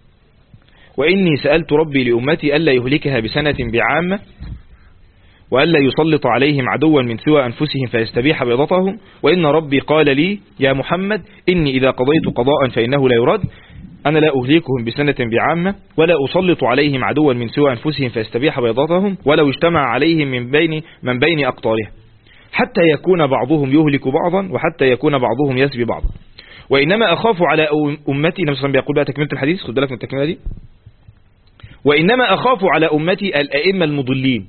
وإني سألت ربي لأمتي ألا يهلكها بسنة بعامة، وألا يسلط عليهم عدوا من سوى أنفسهم فيستبيح بيضتهم، وإن ربي قال لي يا محمد إني إذا قضيت قضاء فإنه لا يرد، أنا لا أهلكهم بسنة بعامة، ولا أسلط عليهم عدوا من سوى أنفسهم فيستبيح بيضتهم، ولو اجتمع عليهم من بين أقطارها، حتى يكون بعضهم يهلك بعضا، وحتى يكون بعضهم يسبي بعضا. وإنما أخاف على أمتي، النبي صلى الله عليه وسلم بيقول بقى تكملة الحديث، خد بالك من التكملة دي، وإنما أخاف على أمتي الأئمة المضلين،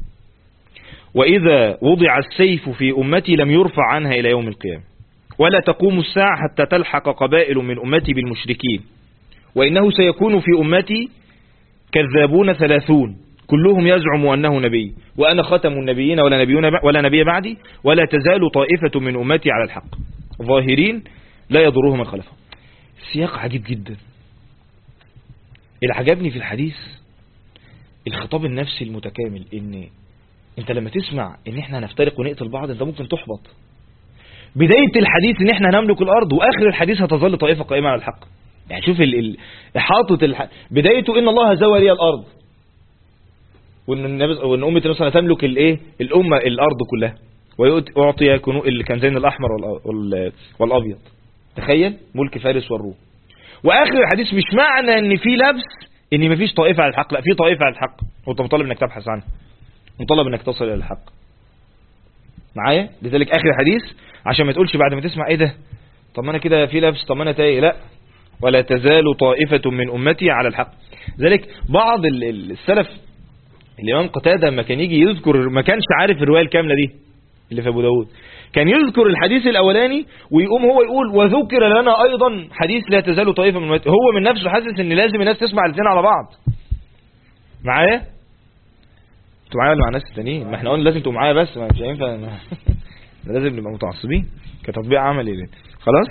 وإذا وضع السيف في أمتي لم يرفع عنها إلى يوم القيامة، ولا تقوم الساعة حتى تلحق قبائل من أمتي بالمشركين، وإنه سيكون في أمتي كذابون 30 كلهم يزعم أنه نبي، وأنا ختم النبيين ولا نبي بعدي، ولا تزال طائفة من أمتي على الحق ظاهرين لا يضرهم من خلفهم. سياق عجيب جدا. اللي عجبني في الحديث الخطاب النفسي المتكامل، ان انت لما تسمع ان احنا هنفترق ونقتل بعض انت ممكن تحبط. بداية الحديث ان احنا هنملك الارض، واخر الحديث هتظل طائفة قائمة على الحق. يعني شوف احاطة بدايته ان الله زوى لي الارض، وان امة النبي تملك الايه الامة الارض كلها، ويعطي الكنزين الاحمر والابيض. تخيل ملك فارس والروم. واخر الحديث مش معنى ان في لبس ان مفيش طائفة على الحق، لا في طائفة على الحق، وانت مطالب انك تبحث عنها، مطالب انك تصل الى الحق معايا. لذلك اخر الحديث عشان ما تقولش بعد ما تسمع ايه ده طب ما انا كده في لبس، طب ما انا تايه، لا، ولا تزال طائفة من امتي على الحق. ذلك بعض السلف الامام قتادة لما كان يجي يذكر، ما كانش عارف الرواية الكاملة دي اللي في ابو داود، كان يذكر الحديث الاولاني ويقوم هو يقول وذكر لنا ايضا حديث لا تزال طائفة من امتي. هو من نفسه حاسس ان لازم الناس تسمع الاثنين على بعض. معايا؟ انتوا معايا ولا مع الناس التانيين؟ ما احنا قلنا لازم تبقوا معايا بس، مش هينفع لازم نبقى متعصبين كتطبيق عملي. خلاص.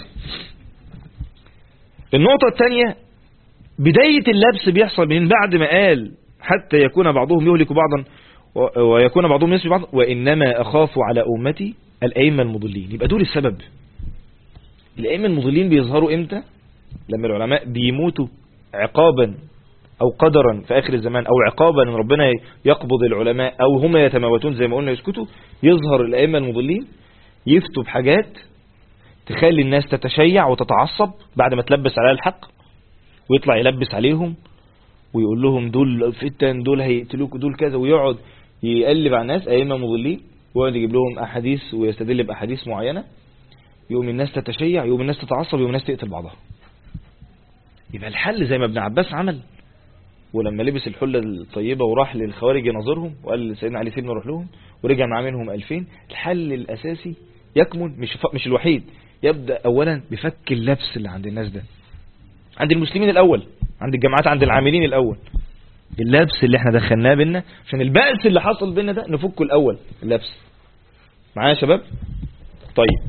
النقطة الثانية بداية اللبس بيحصل من بعد ما قال حتى يكون بعضهم يهلك بعضا ويكون بعضهم يسبي بعض، وإنما أخاف على أمتي الأئمة المضلين. يبقى دول السبب. الأئمة المضلين بيظهروا إمتى؟ لما العلماء بيموتوا عقابا أو قدرا في آخر الزمان، أو عقابا ان ربنا يقبض العلماء، أو هم يتموتون زي ما قلنا يسكتوا، يظهر الأئمة المضلين يفتوا بحاجات تخلي الناس تتشيع وتتعصب بعد ما تلبس عليها الحق، ويطلع يلبس عليهم ويقول لهم دول فتن، دول هيقتلوك، دول كذا، ويقعد يقلب على الناس أئمة مضلين، ويقعد يجيب لهم أحاديث ويستدل بأحاديث معينة، يقوم الناس تتشيع، يقوم الناس تتعصب، يقوم الناس تقتل بعضها. يبقى الحل زي ما ابن عباس عمل، ولما لبس الحلة الطيبة وراح للخوارج يناظرهم وقال لسيدنا علي سيبنا نروح لهم، ورجع معاه منهم 2000. الحل الأساسي يكمن مش الوحيد، يبدأ أولا بفك اللبس اللي عند الناس ده، عند المسلمين الأول، عند الجماعات، عند العاملين الأول. اللبس اللي احنا دخلناه بينا، عشان البأس اللي حصل بينا ده نفكه الأول. اللبس معايا يا شباب؟ طيب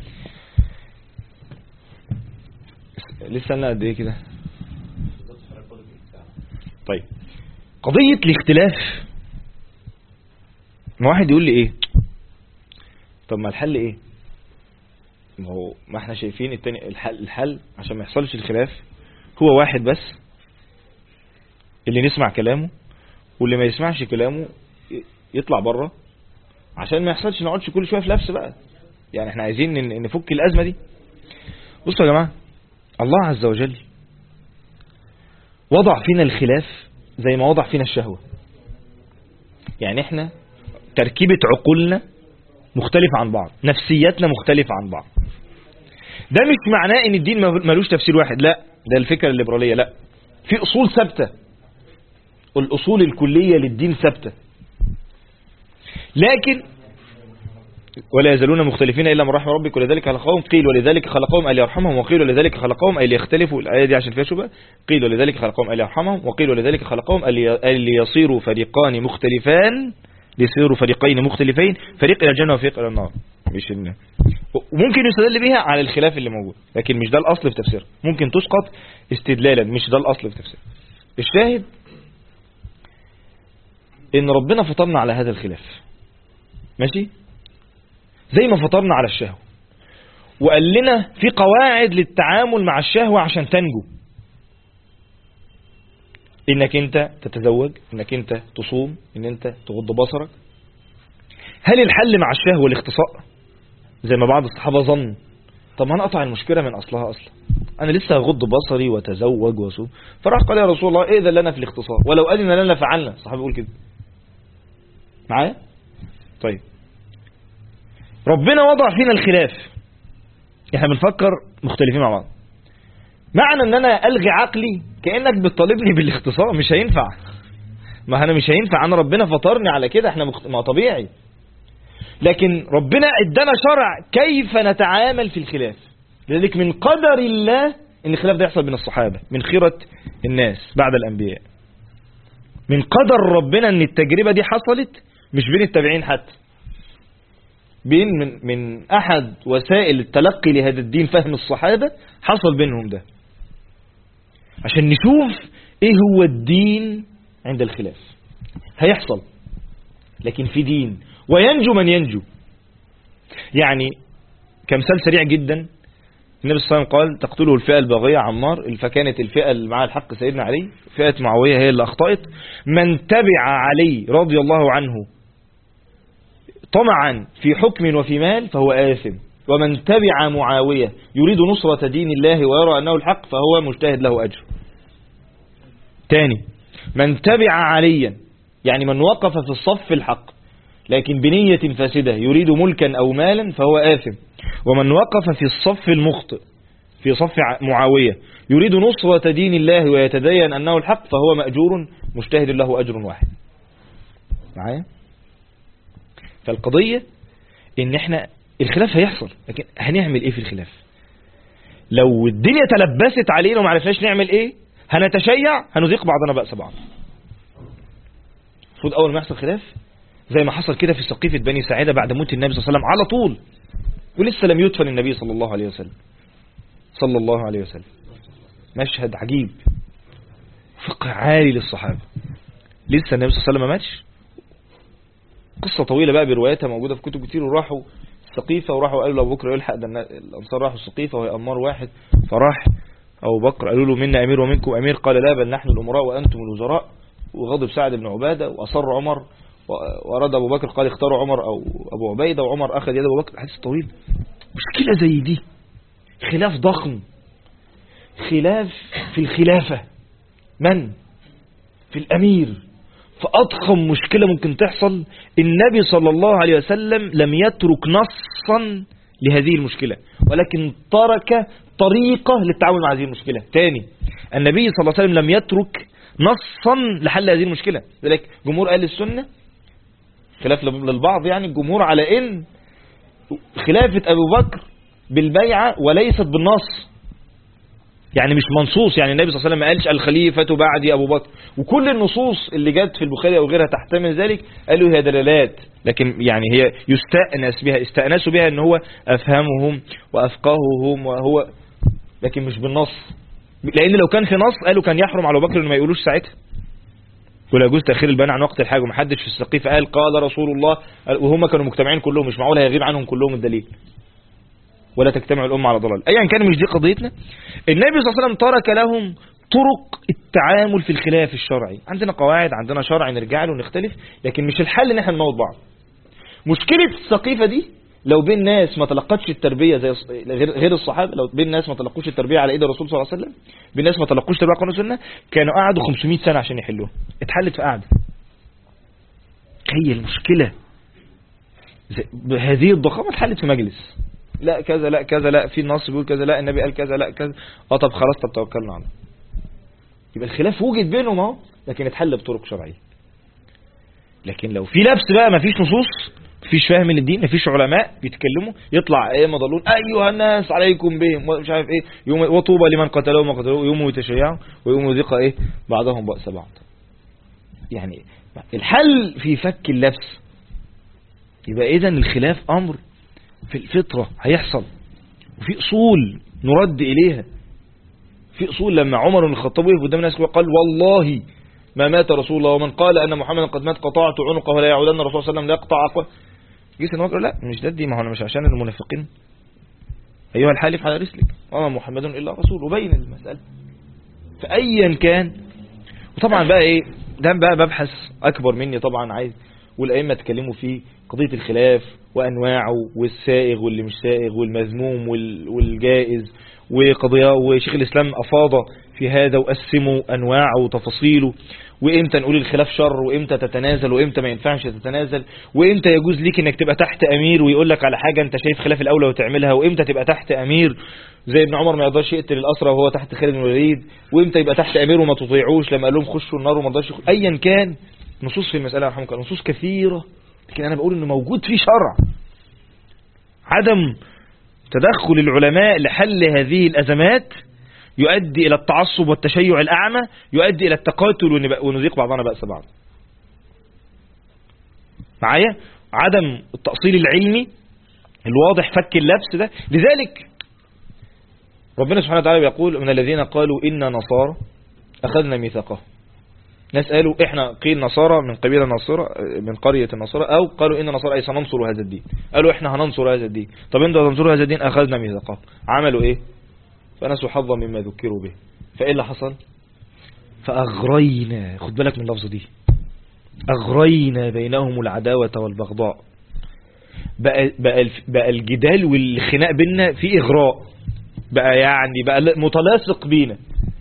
لسه لنا قد ايه كده؟ طيب قضية الاختلاف، ما واحد يقول لي ايه، طب ما الحل ايه؟ ما احنا شايفين التاني الحل عشان ما يحصلش الخلاف هو واحد بس، اللي نسمع كلامه، واللي ما يسمعش كلامه يطلع بره، عشان ما يحصلش نقعدش كل شويه في لبس بقى. يعني احنا عايزين نفك الازمه دي. بصوا يا جماعه، الله عز وجل وضع فينا الخلاف زي ما وضع فينا الشهوه. يعني احنا تركيبه عقولنا مختلفه عن بعض، نفسياتنا مختلفه عن بعض. ده مش معناه ان الدين ملوش تفسير واحد، لا، ده الفكره الليبراليه، لا، في اصول ثابته، الأصول الكلية للدين ثابتة، لكن ولا يزالون مختلفين إلا من رحم ربك ولذلك خلقهم، قيل ولذلك خلقهم أن يرحمهم، وقيل ولذلك خلقهم أن يختلفوا. الآية دي عشان فيها شبهة. قيل ولذلك خلقهم أن يرحمهم، وقيل ولذلك خلقهم أن ليصيروا فريقان مختلفان، ليصيروا فريقين مختلفين، فريق إلى الجنة وفريق إلى النار. مش إن ممكن يستدل بها على الخلاف اللي موجود، لكن مش ده الأصل في تفسير، ممكن تسقط استدلالا، مش ده الأصل في تفسير. الشاهد ان ربنا فطرنا على هذا الخلاف، ماشي، زي ما فطرنا على الشهوة، وقال لنا في قواعد للتعامل مع الشهوة عشان تنجو، انك انت تتزوج، انك انت تصوم، ان انت تغض بصرك. هل الحل مع الشهوة الاختصاء زي ما بعض الصحابة ظن؟ طب ما انا اقطع المشكلة من اصلها، اصلا انا لسه هغض بصري وتزوج وصوم. فراح قال يا رسول الله اذن لنا في الاختصار، ولو اذن لنا فعلنا. الصحابة يقول كده معايا؟ طيب ربنا وضع فينا الخلاف، احنا بنفكر مختلفين مع بعض. معنى ان انا الغي عقلي كأنك بتطالبني بالاختصار، مش هينفع. ما انا مش هينفع، انا ربنا فطرني على كده، احنا ما طبيعي. لكن ربنا ادانا شرع كيف نتعامل في الخلاف. لذلك من قدر الله ان الخلاف ده يحصل بين الصحابة، من خيرة الناس بعد الانبياء. من قدر ربنا ان التجربة دي حصلت مش بين التابعين حتى، بين من احد وسائل التلقي لهذا الدين فهم الصحابة، حصل بينهم ده، عشان نشوف ايه هو الدين عند الخلاف. هيحصل، لكن في دين، وينجو من ينجو. يعني كمثال سريع جدا، النبي صلى الله عليه وسلم قال تقتله الفئة الباغية عمار، فكانت الفئة اللي معها الحق سيدنا علي، فئة معاوية هي اللي أخطأت. من تبع علي رضي الله عنه طمعا في حكم وفي مال فهو آثم، ومن تبع معاوية يريد نصرة دين الله ويرى أنه الحق فهو مجتهد له أجر. تاني، من تبع عليا يعني من وقف في الصف الحق لكن بنية فاسدة يريد ملكا أو مالا فهو آثم، ومن وقف في الصف المخطئ في صف معاوية يريد نصرة دين الله ويتدين أنه الحق فهو مأجور مجتهد له أجر واحد. معايا؟ فالقضية إن احنا الخلاف هيحصل، لكن هنعمل ايه في الخلاف؟ لو الدنيا تلبست علينا وما عرفناش نعمل ايه، هنتشيع، هنذيق بعضنا بأس بعض. المفروض أول ما يحصل خلاف زي ما حصل كده في سقيفة بني ساعدة بعد موت النبي صلى الله عليه وسلم على طول، ولسه لم يدفن النبي صلى الله عليه وسلم مشهد عجيب، فقه عالي للصحابة. لسه النبي صلى الله عليه وسلم ما ماتش، قصة طويلة بقى برواياتها موجودة في كتب كتير. وراحوا السقيفة وراحوا قالوا لأبو بكر يلحق، ده الأنصار راحوا السقيفة وهي أمار واحد، فراح أبو بكر قالوا له منا أمير ومنكم أمير، قال لا بل نحن الأمراء وأنتم الوزراء. وغضب سعد بن عبادة وأصر عمر، وأراد أبو بكر قال اختاروا عمر أو أبو عبيدة، وعمر أخذ يد أبو بكر. حديث طويل. مشكلة زي دي، خلاف ضخم، خلاف في الخلافة، من في الأمير، فأضخم مشكلة ممكن تحصل. النبي صلى الله عليه وسلم لم يترك نصا لهذه المشكلة، ولكن ترك طريقة للتعامل مع هذه المشكلة. تاني، النبي صلى الله عليه وسلم لم يترك نصا لحل هذه المشكلة. لذلك جمهور أهل السنة خلاف للبعض، يعني الجمهور على إن خلافة أبو بكر بالبيعة وليست بالنص، يعني مش منصوص، يعني النبي صلى الله عليه وسلم ما قالش الخليفة بعدي أبو بكر، وكل النصوص اللي جت في البخاري أو غيرها تحتمل ذلك قالوا هي دلالات، لكن يعني هي يستأنس بها، استأنسوا بها ان هو أفهمهم وأفقههم وهو، لكن مش بالنص، لأن لو كان في نص قالوا كان يحرم على أبو بكر إنه ما يقولوش ساعتها، ولا يجوز تأخير البيان عن وقت الحاجة، ومحدش في السقيفة قال رسول الله، وهم كانوا مجتمعين كلهم، مش معقول هيغيب عنهم كلهم الدليل، ولا تجتمع الأمة على ضلال. أيا كان مش دي قضيتنا. النبي صلى الله عليه وسلم ترك لهم طرق التعامل في الخلاف الشرعي، عندنا قواعد، عندنا شرع نرجع له ونختلف، لكن مش الحل ان احنا نموت بعض. مشكلة السقيفة دي لو بين ناس ما تلقتش التربية زي غير الصحابة، لو بين ناس ما تلقوش التربية على ايد الرسول صلى الله عليه وسلم، بين ناس ما تلقوش تربية على السنة، كانوا قعدوا 500 سنة عشان يحلوها، اتحلت في قعدة. هي المشكلة هذه الضخامة اتحلت في مجلس، لا كذا لا كذا لا في النص بيقول كذا لا النبي قال كذا لا كذا، طب خلاص طب توكلنا على الله. يبقى الخلاف وجد بينهم اهو، لكن اتحل بطرق شرعيه. لكن لو في لبس بقى، ما فيش نصوص، ما فيش فهم للدين، ما فيش علماء بيتكلموا، يطلع ايه مضلون ايها الناس عليكم بهم مش عارف ايه، يوم وطوبى لمن قتلوهم وقتلوه يوم يتشيعوا ويوم يذيق ايه بعضهم بأس بعض. يعني الحل في فك اللبس. يبقى اذا الخلاف امر في الفطرة هيحصل، وفي أصول نرد إليها، في أصول. لما عمر بن الخطاب وقف قدام الناس وقال والله ما مات رسول الله، ومن قال أن محمدا قد مات قطعت عنقه ولا يعودن الرسول صلى الله عليه وسلم لا يقطع عقبه، جيت أنا قال لا مش ده دي، ما هو أنا مش عشان المنافقين أيها الحالف على رسلك وما محمد إلا رسول، وبين المسألة. فأيا كان، وطبعا بقى إيه ده بقى مبحث أكبر مني طبعا، عايز والأئمة تكلموا فيه قضية الخلاف وأنواعه والسائغ واللي مش سائغ والمذموم والجائز، وقضية وشيخ الإسلام أفاض في هذا وقسموا أنواعه وتفاصيله، وإمتى نقول الخلاف شر وإمتى تتنازل وإمتى ما ينفعش تتنازل، وإمتى يجوز ليك إنك تبقى تحت أمير ويقول لك على حاجة أنت شايف خلاف الأولى وتعملها، وإمتى تبقى تحت أمير زي ابن عمر ما يقدرش يقتل الأسرى وهو تحت خالد بن الوليد، وإمتى يبقى تحت أمير وما تطيعوش لما قال لهم خشوا النار وما رضاش. أيا كان نصوص في المسألة رحمك الله، نصوص كثيرة، لكن أنا بقول إنه موجود في شرع. عدم تدخل العلماء لحل هذه الأزمات يؤدي إلى التعصب والتشيع الأعمى، يؤدي إلى التقاتل ونذيق بعضنا بأس بعض. معايا؟ عدم التأصيل العلمي الواضح، فك اللبس ده. لذلك ربنا سبحانه وتعالى بيقول من الذين قالوا إنا نصارى أخذنا ميثاقهم. ناس قالوا إحنا قيل نصارى من قبيلة نصارى من قرية النصارى، أو قالوا إن نصارى أي سننصر هذا الدين، قالوا إحنا هننصر هذا الدين. طب انتوا هتنصروا هذا الدين، أخذنا ميثاقهم. عملوا إيه؟ فنسوا حظا مما ذكروا به، فإيه اللي حصل؟ فأغرينا، خد بالك من اللفظ دي، أغرينا بينهم العداوة والبغضاء. بقى الجدال والخناق بيننا في إغراء، بقى يعني بقى متلاصق بينا.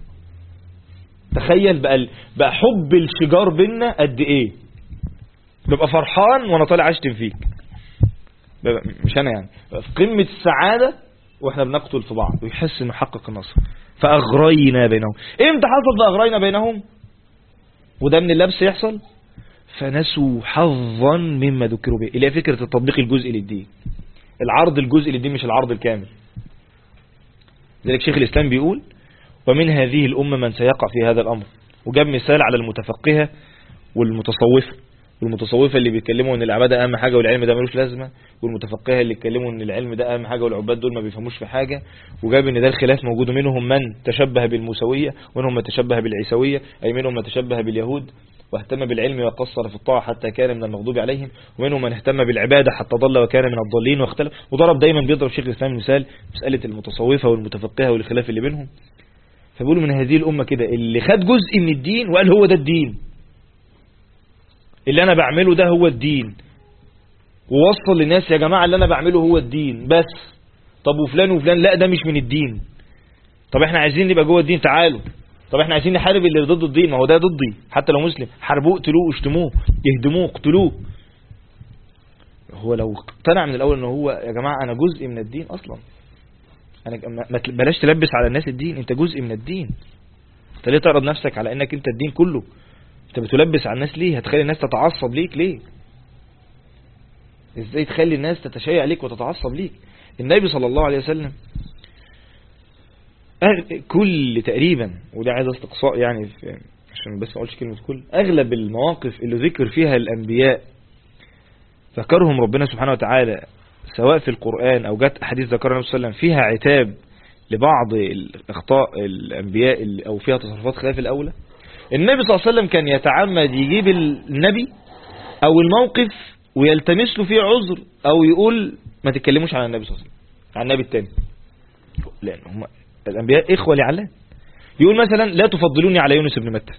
تخيل بقى حب الشجار بينا قد ايه، ببقى فرحان وانا طالع اشتم فيك، مش انا يعني، في قمة السعادة واحنا بنقتل في بعض، ويحس انه حقق النصر. فاغرينا بينهم. امتى حصل فاغرينا بينهم؟ وده من اللبس يحصل. فنسوا حظا مما ذكروا به، اللي هي فكرة التطبيق الجزئي للدين، العرض الجزئي للدين مش العرض الكامل. ذلك شيخ الإسلام بيقول ومن هذه الأمة من سيقع في هذا الأمر، وجاب مثال على المتفقهة والمتصوفة اللي بيتكلموا ان العبادة اهم حاجة والعلم ده ملوش لازمة، والمتفقهة اللي يتكلموا ان العلم ده اهم حاجة والعباد دول ما بيفهموش في حاجة. وجاب ان ده الخلاف موجود، منهم من تشبه بالموسوية ومنهم من تشبه بالعيسوية، اي منهم من تشبه باليهود واهتم بالعلم وقصر في الطاعة حتى كان من المغضوب عليهم، ومنهم من اهتم بالعبادة حتى ضل وكان من الضالين واختلف. وضرب دايما بيضرب شيخ الإسلام مثال مسألة المتصوفة والمتفقهة والخلاف اللي بينهم. فبيقولوا من هذه الأمة كده اللي خد جزء من الدين وقال هو ده الدين، اللي أنا بعمله ده هو الدين، ووصل للناس يا جماعة اللي أنا بعمله هو الدين بس. طب وفلان وفلان لا ده مش من الدين. طب احنا عايزين نبقى جوه الدين، تعالوا. طب احنا عايزين نحارب اللي ضد الدين، ما هو ده ضدي حتى لو مسلم، حاربوه اقتلوه اشتموه يهدموه اقتلوه. هو لو اقتنع من الأول انه هو يا جماعة أنا جزء من الدين أصلا، أنا بلاش تلبس على الناس الدين، انت جزء من الدين. انت ليه تعرض نفسك على انك انت الدين كله؟ انت بتلبس على الناس ليه؟ هتخلي الناس تتعصب ليك ليه؟ ازاي تخلي الناس تتشيع ليك وتتعصب ليك؟ النبي صلى الله عليه وسلم كل تقريبا، وده عايز استقصاء يعني عشان بس ما اقولش كلمة كل، اغلب المواقف اللي ذكر فيها الانبياء ذكرهم ربنا سبحانه وتعالى سواء في القرآن او جت احاديث ذكرها النبي صلى الله عليه وسلم فيها عتاب لبعض الاخطاء الانبياء او فيها تصرفات خلاف الاولى، النبي صلى الله عليه وسلم كان يتعمد يجيب النبي او الموقف ويلتمس له فيه عذر او يقول ما تتكلموش عن النبي صلى الله عليه وسلم، عن النبي التاني، لان هم الانبياء اخوه لعلان. يقول مثلا لا تفضلوني على يونس بن متى،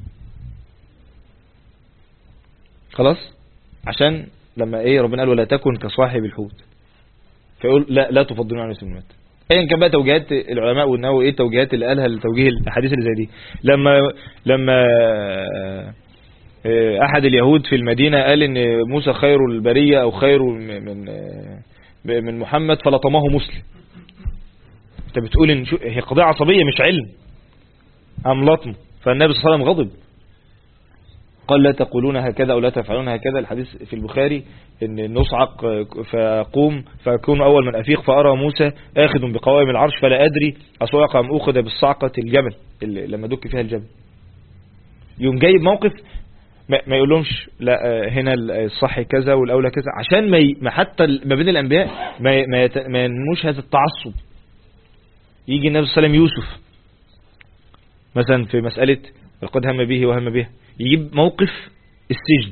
خلاص، عشان لما ربنا قال ولا تكن كصاحب الحوت، فيقول لا تفضلوني على يونس بن متى. ايا كان بقى توجيهات العلماء والنووي ايه التوجيهات اللي قالها لتوجيه الاحاديث اللي زي دي. لما احد اليهود في المدينة قال ان موسى خير البرية او خير من محمد فلطمه مسلم، انت بتقول ان هي قضية عصبية مش علم، ام لطم، فالنبي صلى الله عليه وسلم غضب قال لا تقولون هكذا او لا تفعلون هكذا. الحديث في البخاري ان نصعق فاقوم فاكون اول من افيق فارى موسى اخذ بقوائم العرش فلا ادري اصعق ام اخذ بالصعقة الجبل اللي لما دك فيها الجبل. يوم جايب موقف ما يقولهمش لا هنا الصح كذا والاولى كذا، عشان ما حتى ما بين الانبياء ما ينموش هذا التعصب. يجي النبي صلى الله عليه وسلم يوسف مثلا في مسألة لقد هم به وهم به، يجيب موقف السجن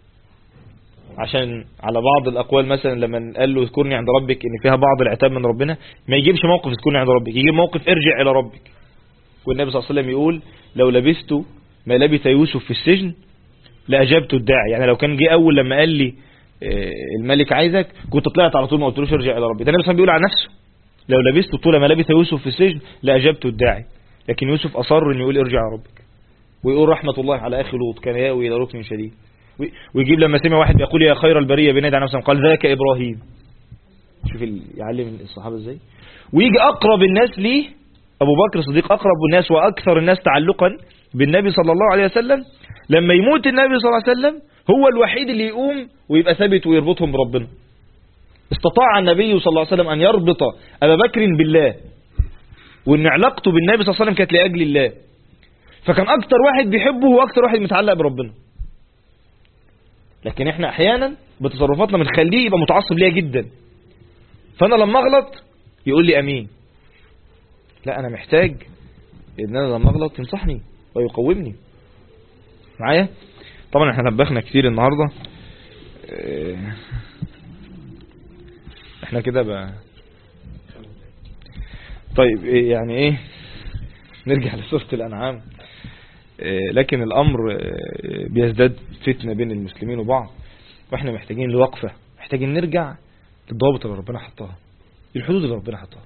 عشان على بعض الأقوال مثلا لما قال له اذكرني عند ربك ان فيها بعض العتاب من ربنا، ما يجيبش موقف اذكرني عند ربك، يجيب موقف ارجع الى ربك. والنبي صلى الله عليه وسلم يقول لو لبثت ما لبث يوسف في السجن لأجبت الداعي، يعني لو كان جه اول لما قال لي الملك عايزك كنت طلعت على طول ما قلتلوش ارجع الى ربي. ده النبي صلى الله عليه وسلم بيقول عن نفسه لو لبثت طول ما لبث يوسف في السجن لأجبت الداعي، لكن يوسف أصر أن يقول ارجع يا ربك، ويقول رحمة الله على أخي لوط كان يأوي إلى ركن شديد، ويجيب لما سمع واحد يقول يا خير البرية بنادى على نفسه قال ذاك إبراهيم. شوف يعلم الصحابة ازاي. ويجي أقرب الناس ليه أبو بكر الصديق، أقرب الناس وأكثر الناس تعلقا بالنبي صلى الله عليه وسلم، لما يموت النبي صلى الله عليه وسلم هو الوحيد اللي يقوم ويبقى ثابت ويربطهم بربنا. استطاع النبي صلى الله عليه وسلم أن يربط أبا بكر بالله، وأن علاقته بالنبي صلى الله عليه وسلم كانت لأجل الله، فكان أكتر واحد بيحبه وأكتر واحد متعلق بربنا. لكن احنا أحيانا بتصرفاتنا بنخليه يبقى متعصب ليها جدا، فأنا لما أغلط يقول لي أمين، لا أنا محتاج إن أنا لما أغلط ينصحني ويقومني معايا. طبعا احنا نبخنا كتير النهاردة، احنا كده بقى طيب يعني ايه نرجع لسورة الأنعام. لكن الأمر بيزداد فتنة بين المسلمين وبعض، واحنا محتاجين لوقفة، محتاجين نرجع للضوابط اللي ربنا حطها، الحدود اللي ربنا حطها.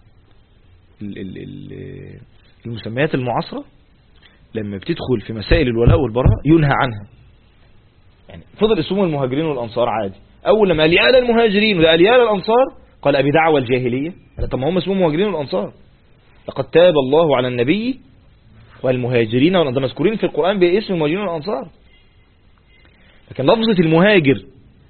المسميات المعاصرة لما بتدخل في مسائل الولاء والبراء ينهى عنها. يعني فضل اسمهم المهاجرين والأنصار عادي، أول لما قال يا المهاجرين وقال يا الأنصار قال أبي دعوة الجاهلية. طب ما هم اسمهم مهاجرين والأنصار، لقد تاب الله على النبي والمهاجرين والأنصار، مذكورين في القرآن باسم المهاجرين والأنصار. لكن لفظة المهاجر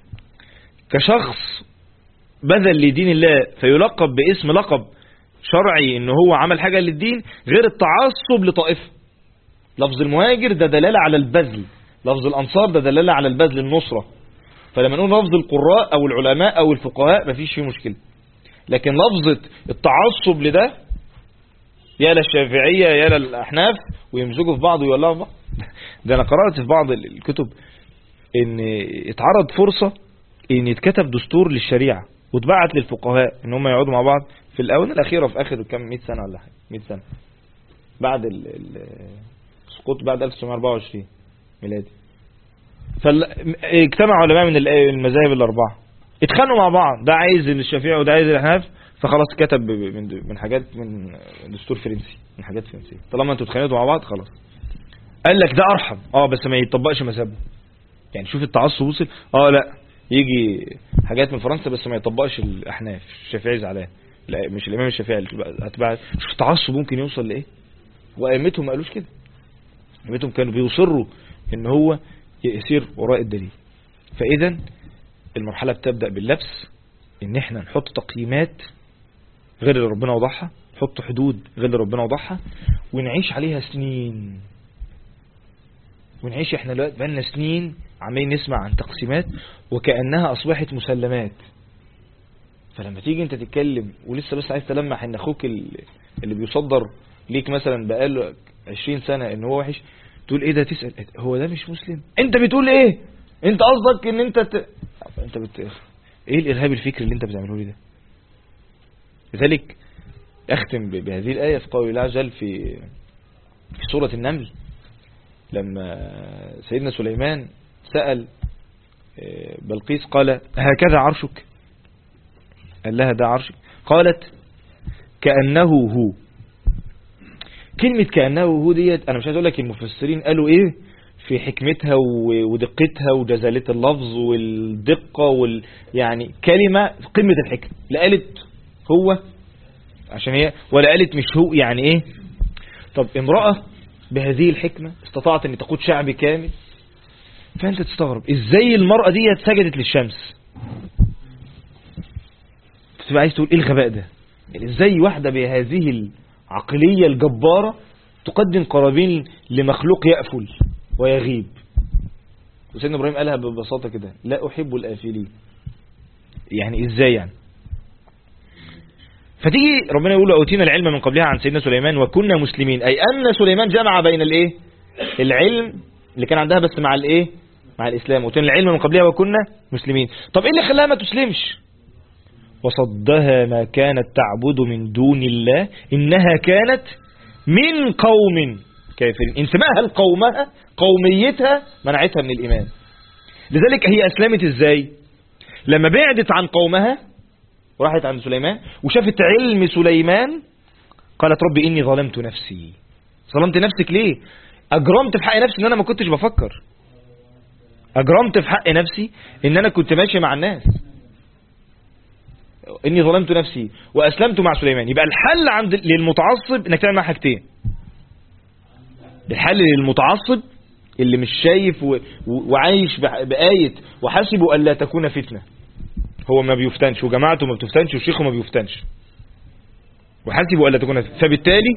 كشخص بذل لدين الله فيلقب باسم لقب شرعي انه هو عمل حاجة للدين، غير التعصب لطائفة. لفظ المهاجر ده دلالة على البذل، لفظ الأنصار ده دلالة على البذل النصرة. فلما نقول لفظ القراء أو العلماء أو الفقهاء مفيش فيه مشكلة، لكن لفظة التعصب لده يا للشافعية يا للأحناف ويمزجوا في بعض ويولعوا في بعض. ده أنا قرأت في بعض الكتب إن اتعرض فرصة إن يتكتب دستور للشريعة واتبعت للفقهاء إن هم يقعدوا مع بعض في الآونة الأخيرة في آخر كم 100 سنة ولا حاجة، 100 سنة بعد السقوط بعد 1924 ميلادي. فاجتمع علماء من المذاهب الأربعة اتخانقوا مع بعض، ده عايز الشافعي وده عايز الأحناف، فخلاص كتب من حاجات من دستور فرنسي، من حاجات فرنسية. طالما انتوا اتخانقتوا مع بعض خلاص قال لك ده ارحم بس ما يطبقش مذهبه. يعني شوف التعصب وصل. لا يجي حاجات من فرنسا بس ما يطبقش الاحناف، الشافعي زعلان، لا مش الامام الشافعي هتبع. شوف التعصب ممكن يوصل لايه. وائمتهم ما قالوش كده، ائمتهم كانوا بيصروا ان هو يسير وراء الدليل. فاذا المرحله بتبدا باللبس، ان احنا نحط تقييمات غير اللي ربنا وضعها، حط حدود غير اللي ربنا وضعها ونعيش عليها سنين. ونعيش احنا دلوقتي بقالنا سنين عمالين نسمع عن تقسيمات وكأنها أصبحت مسلمات. فلما تيجي انت تتكلم ولسه بس عايز تلمح ان اخوك اللي بيصدر ليك مثلا بقاله 20 سنة ان هو وحش، تقول ايه ده؟ تسأل هو ده مش مسلم؟ انت بتقول ايه؟ انت قصدك ان انت ايه الارهاب الفكري اللي انت بتعمله لي ده؟ لذلك اختم بهذه الآية في قول الله عز وجل في سورة النمل، لما سيدنا سليمان سأل بلقيس قال هكذا عرشك؟ قال لها ده عرشك. قالت كأنه هو. كلمة كأنه هو ديت انا مش عايز اقول لك المفسرين قالوا ايه في حكمتها ودقتها وجزالة اللفظ والدقة يعني كلمة قمة الحكم. لا قالت هو عشان هي، ولا قالت مش هو يعني ايه. طب امرأة بهذه الحكمة استطاعت ان تقود شعب كامل، فانت تستغرب ازاي المرأة دي سجدت للشمس. تبقى عايز تقول ايه الغباء ده؟ ازاي واحدة بهذه العقلية الجبارة تقدم قرابين لمخلوق يأفل ويغيب؟ وسيدنا ابراهيم قالها ببساطة كده لا احب الآفلين. يعني ازاي يعني؟ فتيجي ربنا يقول اوتينا العلم من قبلها عن سيدنا سليمان وكنا مسلمين، اي ان سليمان جمع بين الايه؟ العلم اللي كان عندها بس مع الايه؟ مع الاسلام. اوتينا العلم من قبلها وكنا مسلمين. طب ايه اللي خلاها ما تسلمش؟ وصدها ما كانت تعبد من دون الله انها كانت من قوم كافرين. انتمائها لقومها، قوميتها منعتها من الايمان. لذلك هي اسلمت ازاي؟ لما بعدت عن قومها وراحت عند سليمان وشافت علم سليمان قالت ربي إني ظلمت نفسي. ظلمت نفسك ليه؟ أجرمت في حق نفسي إن أنا ما كنتش بفكر. أجرمت في حق نفسي إن أنا كنت ماشي مع الناس. إني ظلمت نفسي وأسلمت مع سليمان. يبقى الحل للمتعصب إنك تعمل معاه حاجتين. الحل للمتعصب اللي مش شايف وعايش بآية وحسبوا ألا تكون فتنة. هو ما بيفتنش وجماعته ما بتفتنش وشيخه ما بيفتنش وحسبوا ألا تكون فتنة. فبالتالي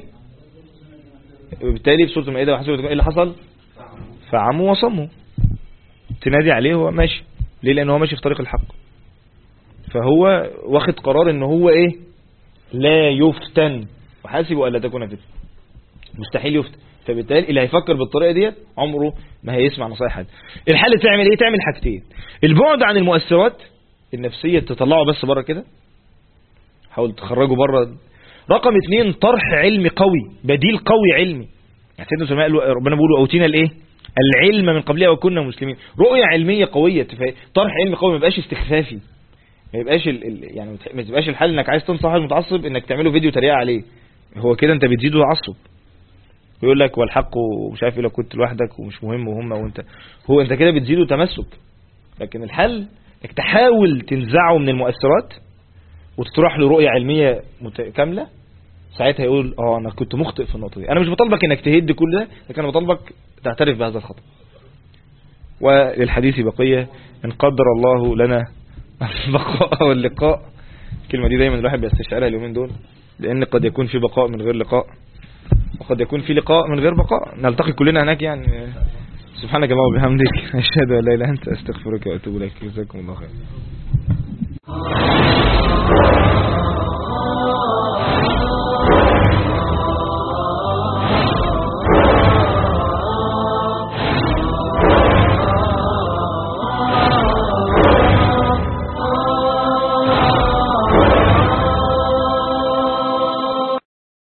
في سورة المائدة وحسبوا ايه اللي حصل؟ فعموا وصموا. تنادي عليه هو ماشي. ليه؟ لأنه هو ماشي في طريق الحق. فهو واخد قرار ان هو ايه؟ لا يفتن. وحسبوا ألا تكون فتنة. مستحيل يفتن. فبالتالي اللي هيفكر بالطريقة ديت عمره ما هيسمع نصايح حد. الحل تعمل ايه؟ تعمل حاجتين. البعد عن المؤثرات النفسية تطلعه بس بره كده، حاول تخرجه بره. رقم 2 طرح علمي قوي، بديل قوي علمي. يعني سيدنا سليمان ربنا بيقول اوتينا الايه؟ العلم من قبلها وكنا مسلمين. رؤية علمية قوية. طرح علمي قوي، ما يبقاش استخفافي، ما يبقاش يعني ما تبقاش الحل انك عايز تنصح المتعصب انك تعمله فيديو تريقة عليه. هو كده انت بتزيده تعصب. ويقول لك والحق ومش عارف ايه لو كنت لوحدك ومش مهم وهم وانت، هو انت كده بتزيده تمسك. لكن الحل انك تحاول تنزعه من المؤثرات وتطرح له رؤية علمية كاملة. ساعتها يقول انا كنت مخطئ في النقطة دي. انا مش بطالبك انك تهد كل ده، لكن انا بطالبك تعترف بهذا الخطأ. وللحديث بقية ان قدر الله لنا البقاء واللقاء. الكلمة دي دايما الواحد بيستشعرها اليومين دول، لان قد يكون في بقاء من غير لقاء، وقد يكون في لقاء من غير بقاء. نلتقي كلنا هناك يعني. سبحانك اللهم وبحمدك اشهد ان لا اله الا انت استغفرك واتوب اليك. جزاكم الله خير.